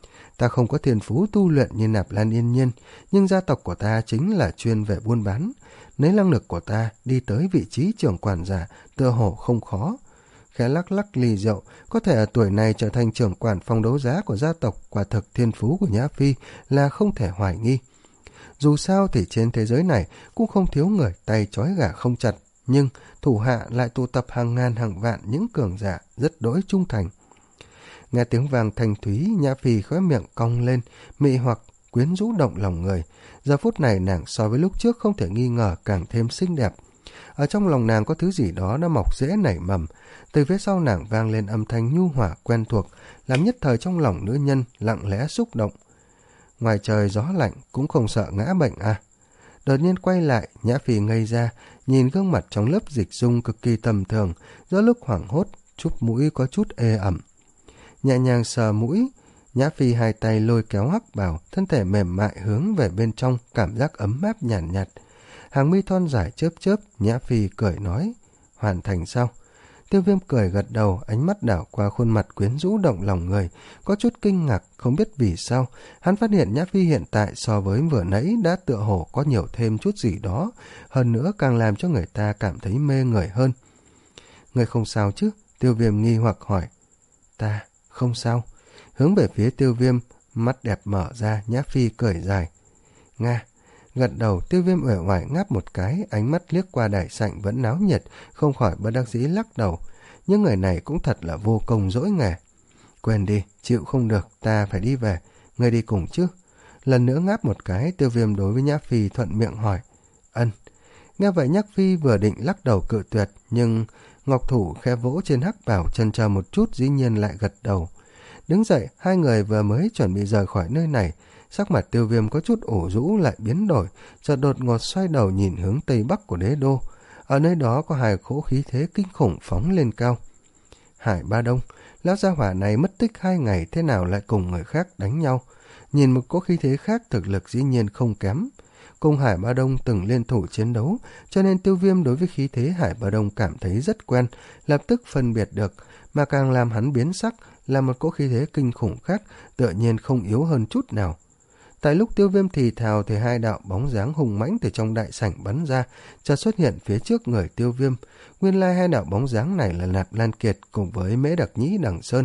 Ta không có thiên phú tu luyện như Nạp Lan Yên Nhiên, nhưng gia tộc của ta chính là chuyên về buôn bán. Lấy năng lực của ta đi tới vị trí trưởng quản giả tựa hồ không khó. Khẽ lắc lắc ly rượu, có thể ở tuổi này trở thành trưởng quản phòng đấu giá của gia tộc, quả thực thiên phú của Nhã Phi là không thể hoài nghi. Dù sao thì trên thế giới này cũng không thiếu người tay trói gà không chặt, nhưng thủ hạ lại tụ tập hàng ngàn hàng vạn những cường giả rất đỗi trung thành. Nghe tiếng vàng thanh thúy, Nhã Phi khóe miệng cong lên, mị hoặc quyến rũ động lòng người. Giờ phút này nàng so với lúc trước không thể nghi ngờ càng thêm xinh đẹp. Ở trong lòng nàng có thứ gì đó đã mọc rễ nảy mầm. Từ phía sau nàng vang lên âm thanh nhu hòa quen thuộc, làm nhất thời trong lòng nữ nhân lặng lẽ xúc động. Ngoài trời gió lạnh cũng không sợ ngã bệnh à? Đột nhiên quay lại, Nhã Phi ngây ra, nhìn gương mặt trong lớp dịch dung cực kỳ tầm thường, giữa lúc hoảng hốt, chúp mũi có chút ê ẩm. Nhẹ nhàng sờ mũi, Nhã Phi hai tay lôi kéo Hắc Bảo, thân thể mềm mại hướng về bên trong, cảm giác ấm áp nhàn nhạt, nhạt. Hàng mi thon dài chớp chớp, Nhã Phi cười nói, hoàn thành sao? Tiêu Viêm cười gật đầu, ánh mắt đảo qua khuôn mặt quyến rũ động lòng người, có chút kinh ngạc, không biết vì sao. Hắn phát hiện Nhã Phi hiện tại so với vừa nãy đã tựa hồ có nhiều thêm chút gì đó, hơn nữa càng làm cho người ta cảm thấy mê người hơn. Người không sao chứ? Tiêu Viêm nghi hoặc hỏi. Ta không sao. Hướng về phía Tiêu Viêm, mắt đẹp mở ra, Nhã Phi cười dài. Nga. Gật đầu, Tiêu Viêm uể oải ngáp một cái, ánh mắt liếc qua đại sảnh vẫn náo nhiệt, không khỏi bất đắc dĩ lắc đầu. Những người này cũng thật là vô công dỗi nghề. Quên đi, chịu không được, ta phải đi về. Người đi cùng chứ? Lần nữa ngáp một cái, Tiêu Viêm đối với Nhã Phi thuận miệng hỏi. Ân. Nghe vậy Nhã Phi vừa định lắc đầu cự tuyệt, nhưng Ngọc Thủ khẽ vỗ trên Hắc Bảo, chần chờ một chút, dĩ nhiên lại gật đầu. Đứng dậy, hai người vừa mới chuẩn bị rời khỏi nơi này, sắc mặt Tiêu Viêm có chút ủ rũ lại biến đổi, chợt đột ngột xoay đầu nhìn hướng tây bắc của đế đô. Ở nơi đó có hai cỗ khí thế kinh khủng phóng lên cao. Hải Ba Đông, lão gia hỏa này mất tích hai ngày, thế nào lại cùng người khác đánh nhau? Nhìn một cỗ khí thế khác, thực lực dĩ nhiên không kém. Cùng Hải Ba Đông từng liên thủ chiến đấu, cho nên Tiêu Viêm đối với khí thế Hải Ba Đông cảm thấy rất quen, lập tức phân biệt được, mà càng làm hắn biến sắc là một cỗ khí thế kinh khủng khác, tựa nhiên không yếu hơn chút nào. Tại lúc Tiêu Viêm thì thào thì hai đạo bóng dáng hùng mãnh từ trong đại sảnh bắn ra, chợt xuất hiện phía trước người Tiêu Viêm. Nguyên lai hai đạo bóng dáng này là Nạp Lan Kiệt cùng với Mễ Đặc Nhĩ Đằng Sơn.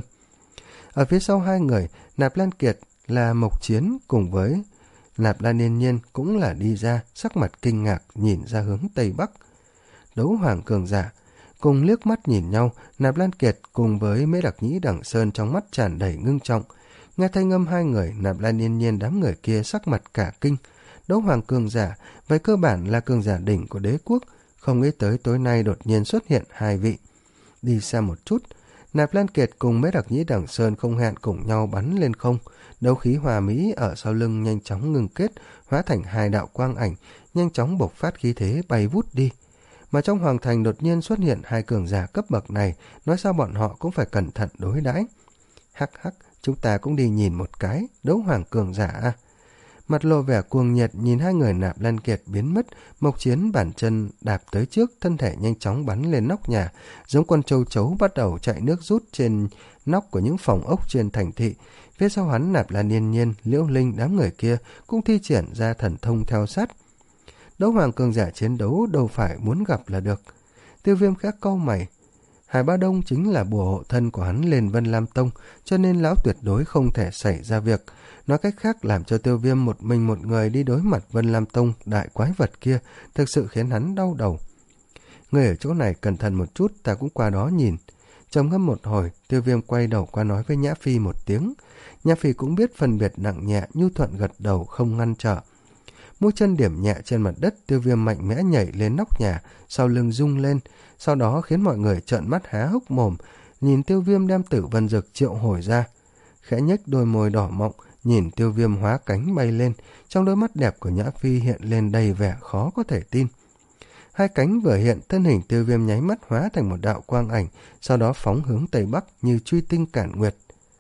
Ở phía sau hai người, Nạp Lan Kiệt là Mộc Chiến cùng với Nạp Lan Yên Nhiên cũng là đi ra, sắc mặt kinh ngạc nhìn ra hướng tây bắc. Đấu hoàng cường giả cùng liếc mắt nhìn nhau, Nạp Lan Kiệt cùng với Mễ Đặc Nhĩ Đằng Sơn trong mắt tràn đầy ngưng trọng. Nghe thanh âm hai người, Nạp Lan Yên Nhiên đám người kia sắc mặt cả kinh. Đấu hoàng cường giả, về cơ bản là cường giả đỉnh của đế quốc, không nghĩ tới tối nay đột nhiên xuất hiện hai vị. Đi xa một chút, Nạp Lan Kiệt cùng Mễ Đặc Nhĩ Đằng Sơn không hẹn cùng nhau bắn lên không. Đấu khí hòa mỹ ở sau lưng nhanh chóng ngừng kết, hóa thành hai đạo quang ảnh, nhanh chóng bộc phát khí thế bay vút đi. Mà trong hoàng thành đột nhiên xuất hiện hai cường giả cấp bậc này, nói sao bọn họ cũng phải cẩn thận đối đãi. Hắc hắc, chúng ta cũng đi nhìn một cái, đấu hoàng cường giả à? Mặt lộ vẻ cuồng nhiệt nhìn hai người Nạp Lan Kiệt biến mất, Mộc Chiến bản chân đạp tới trước, thân thể nhanh chóng bắn lên nóc nhà, giống con châu chấu bắt đầu chạy nước rút trên nóc của những phòng ốc trên thành thị. Phía sau hắn, Nạp Lan Yên Nhiên, Liễu Linh, đám người kia cũng thi triển ra thần thông theo sát. Đấu hoàng cường giả chiến đấu đâu phải muốn gặp là được. Tiêu Viêm khẽ cau mày. Hải Ba Đông chính là bùa hộ thân của hắn lên Vân Lam Tông, cho nên lão tuyệt đối không thể xảy ra việc. Nói cách khác, làm cho Tiêu Viêm một mình một người đi đối mặt Vân Lam Tông đại quái vật kia thực sự khiến hắn đau đầu. Người ở chỗ này cẩn thận một chút, ta cũng qua đó nhìn. Trầm ngâm một hồi, Tiêu Viêm quay đầu qua nói với Nhã Phi một tiếng. Nhã Phi cũng biết phân biệt nặng nhẹ, nhu thuận gật đầu không ngăn trở. Mũi chân điểm nhẹ trên mặt đất, Tiêu Viêm mạnh mẽ nhảy lên nóc nhà, sau lưng rung lên, sau đó khiến mọi người trợn mắt há hốc mồm, nhìn Tiêu Viêm đem Tử Vân Dực triệu hồi ra. Khẽ nhếch đôi môi đỏ mọng, nhìn Tiêu Viêm hóa cánh bay lên, trong đôi mắt đẹp của Nhã Phi hiện lên đầy vẻ khó có thể tin. Hai cánh vừa hiện, thân hình Tiêu Viêm nháy mắt hóa thành một đạo quang ảnh, sau đó phóng hướng tây bắc như truy tinh cản nguyệt.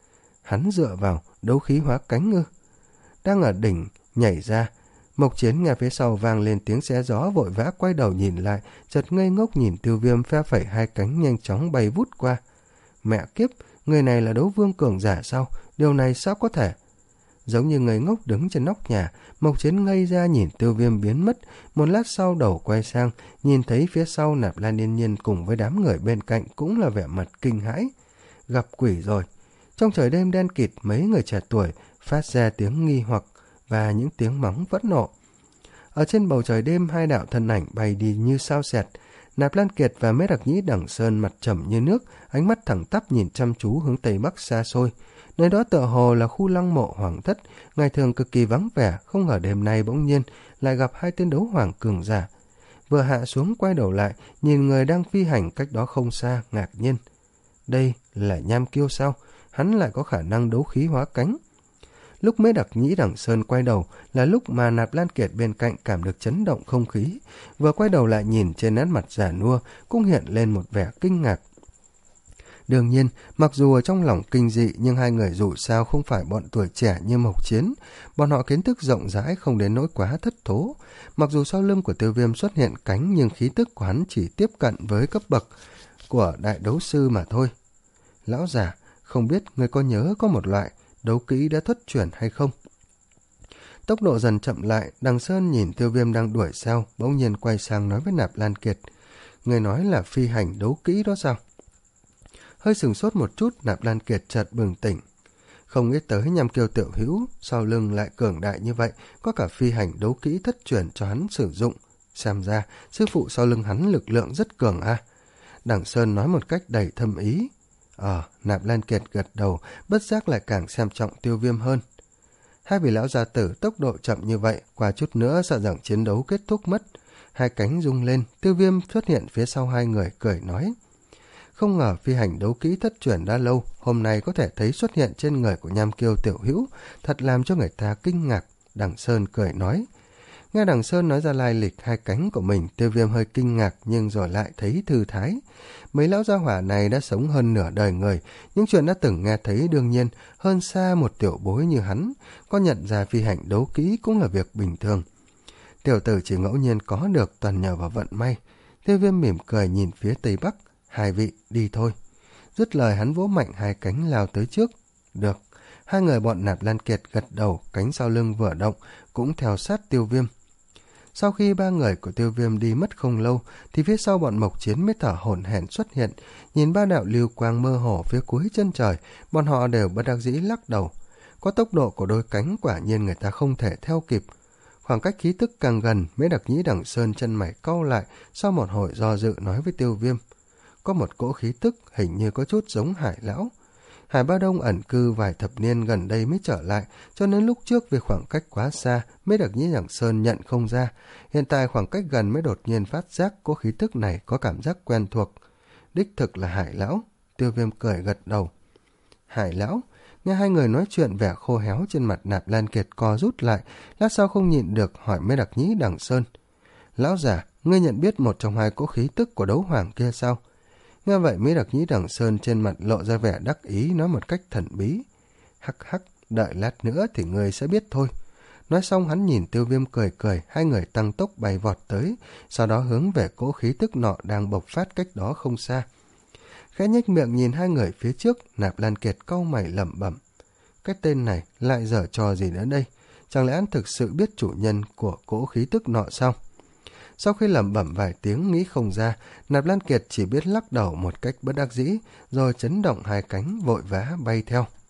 Hắn dựa vào đấu khí hóa cánh ư? Đang ở đỉnh nhảy ra, Mộc Chiến nghe phía sau vang lên tiếng xé gió, vội vã quay đầu nhìn lại, chợt ngây ngốc nhìn Tiêu Viêm phe phẩy hai cánh nhanh chóng bay vút qua. Mẹ kiếp, người này là đấu vương cường giả sao? Điều này sao có thể? Giống như người ngốc đứng trên nóc nhà, Mộc Chiến ngây ra nhìn Tiêu Viêm biến mất, một lát sau đầu quay sang, nhìn thấy phía sau Nạp Lan Yên Nhiên cùng với đám người bên cạnh cũng là vẻ mặt kinh hãi. Gặp quỷ rồi. Trong trời đêm đen kịt, mấy người trẻ tuổi phát ra tiếng nghi hoặc và những tiếng mắng phẫn nộ. Ở trên bầu trời đêm, hai đạo thân ảnh bay đi như sao xẹt. Nạp Lan Kiệt và Mễ Đặc Nhĩ Đằng Sơn mặt trầm như nước, ánh mắt thẳng tắp nhìn chăm chú hướng tây bắc xa xôi. Nơi đó tựa hồ là khu lăng mộ hoàng thất, ngày thường cực kỳ vắng vẻ, không ngờ đêm nay bỗng nhiên lại gặp hai tên đấu hoàng cường giả. Vừa hạ xuống quay đầu lại, nhìn người đang phi hành cách đó không xa, ngạc nhiên. Đây là Nham Kiêu sao? Hắn lại có khả năng đấu khí hóa cánh. Lúc Mễ Đặc Nhĩ Đằng Sơn quay đầu là lúc mà Nạp Lan Kiệt bên cạnh cảm được chấn động không khí, vừa quay đầu lại nhìn trên nét mặt già nua cũng hiện lên một vẻ kinh ngạc. Đương nhiên, mặc dù ở trong lòng kinh dị nhưng hai người dù sao không phải bọn tuổi trẻ như Mộc Chiến, bọn họ kiến thức rộng rãi không đến nỗi quá thất thố. Mặc dù sau lưng của Tiêu Viêm xuất hiện cánh nhưng khí tức của hắn chỉ tiếp cận với cấp bậc của đại đấu sư mà thôi. Lão già, không biết người có nhớ có một loại đấu kỹ đã thất truyền hay không? Tốc độ dần chậm lại, Đằng Sơn nhìn Tiêu Viêm đang đuổi theo, bỗng nhiên quay sang nói với Nạp Lan Kiệt. Người nói là phi hành đấu kỹ đó sao? Hơi sừng sốt một chút, Nạp Lan Kiệt chợt bừng tỉnh. Không nghĩ tới Nham Kiêu tiểu hữu, sau lưng lại cường đại như vậy, có cả phi hành đấu kỹ thất truyền cho hắn sử dụng. Xem ra, sư phụ sau lưng hắn lực lượng rất cường a. À. Đằng Sơn nói một cách đầy thâm ý. Ờ, Nạp Lan Kiệt gật đầu, bất giác lại càng xem trọng Tiêu Viêm hơn. Hai vị lão gia tử tốc độ chậm như vậy, qua chút nữa sợ rằng chiến đấu kết thúc mất. Hai cánh rung lên, Tiêu Viêm xuất hiện phía sau hai người, cười nói. Không ngờ phi hành đấu kỹ thất truyền đã lâu, hôm nay có thể thấy xuất hiện trên người của Nham Kiêu tiểu hữu, thật làm cho người ta kinh ngạc. Đằng Sơn cười nói. Nghe Đằng Sơn nói ra lai lịch hai cánh của mình, Tiêu Viêm hơi kinh ngạc nhưng rồi lại thấy thư thái. Mấy lão gia hỏa này đã sống hơn nửa đời người, những chuyện đã từng nghe thấy đương nhiên hơn xa một tiểu bối như hắn, có nhận ra phi hành đấu kỹ cũng là việc bình thường. Tiểu tử chỉ ngẫu nhiên có được toàn nhờ vào vận may. Tiêu Viêm mỉm cười nhìn phía tây bắc. Hai vị, đi thôi. Dứt lời hắn vỗ mạnh hai cánh lao tới trước. Được. Hai người bọn Nạp Lan Kiệt gật đầu, cánh sau lưng vừa động, cũng theo sát Tiêu Viêm. Sau khi ba người của Tiêu Viêm đi mất không lâu, thì phía sau bọn Mộc Chiến mới thở hổn hển xuất hiện. Nhìn ba đạo lưu quang mơ hồ phía cuối chân trời, bọn họ đều bất đắc dĩ lắc đầu. Có tốc độ của đôi cánh quả nhiên người ta không thể theo kịp. Khoảng cách khí tức càng gần, Mễ Đặc Nhĩ Đằng Sơn chân mày cau lại, sau một hồi do dự nói với Tiêu Viêm. Có một cỗ khí tức hình như có chút giống Hải lão. Hải Ba Đông ẩn cư vài thập niên gần đây mới trở lại, cho nên lúc trước vì khoảng cách quá xa, Mễ Đặc Nhĩ Đằng Sơn nhận không ra. Hiện tại khoảng cách gần mới đột nhiên phát giác cỗ khí tức này có cảm giác quen thuộc. Đích thực là Hải lão. Tiêu Viêm cười gật đầu. Hải lão? Nghe hai người nói chuyện, vẻ khô héo trên mặt Nạp Lan Kiệt co rút lại, lát sau không nhịn được hỏi Mễ Đặc Nhĩ Đằng Sơn. Lão già, ngươi nhận biết một trong hai cỗ khí tức của đấu hoàng kia sao? Nghe vậy Mễ Đặc Nhĩ Đằng Sơn trên mặt lộ ra vẻ đắc ý, nói một cách thần bí. Hắc hắc, đợi lát nữa thì ngươi sẽ biết thôi. Nói xong hắn nhìn Tiêu Viêm cười cười, hai người tăng tốc bay vọt tới, sau đó hướng về cỗ khí tức nọ đang bộc phát cách đó không xa. Khẽ nhếch miệng nhìn hai người phía trước, Nạp Lan Kiệt cau mày lẩm bẩm. Cái tên này lại giở trò gì nữa đây? Chẳng lẽ hắn thực sự biết chủ nhân của cỗ khí tức nọ sao? Sau khi lẩm bẩm vài tiếng nghĩ không ra, Nạp Lan Kiệt chỉ biết lắc đầu một cách bất đắc dĩ, rồi chấn động hai cánh vội vã bay theo.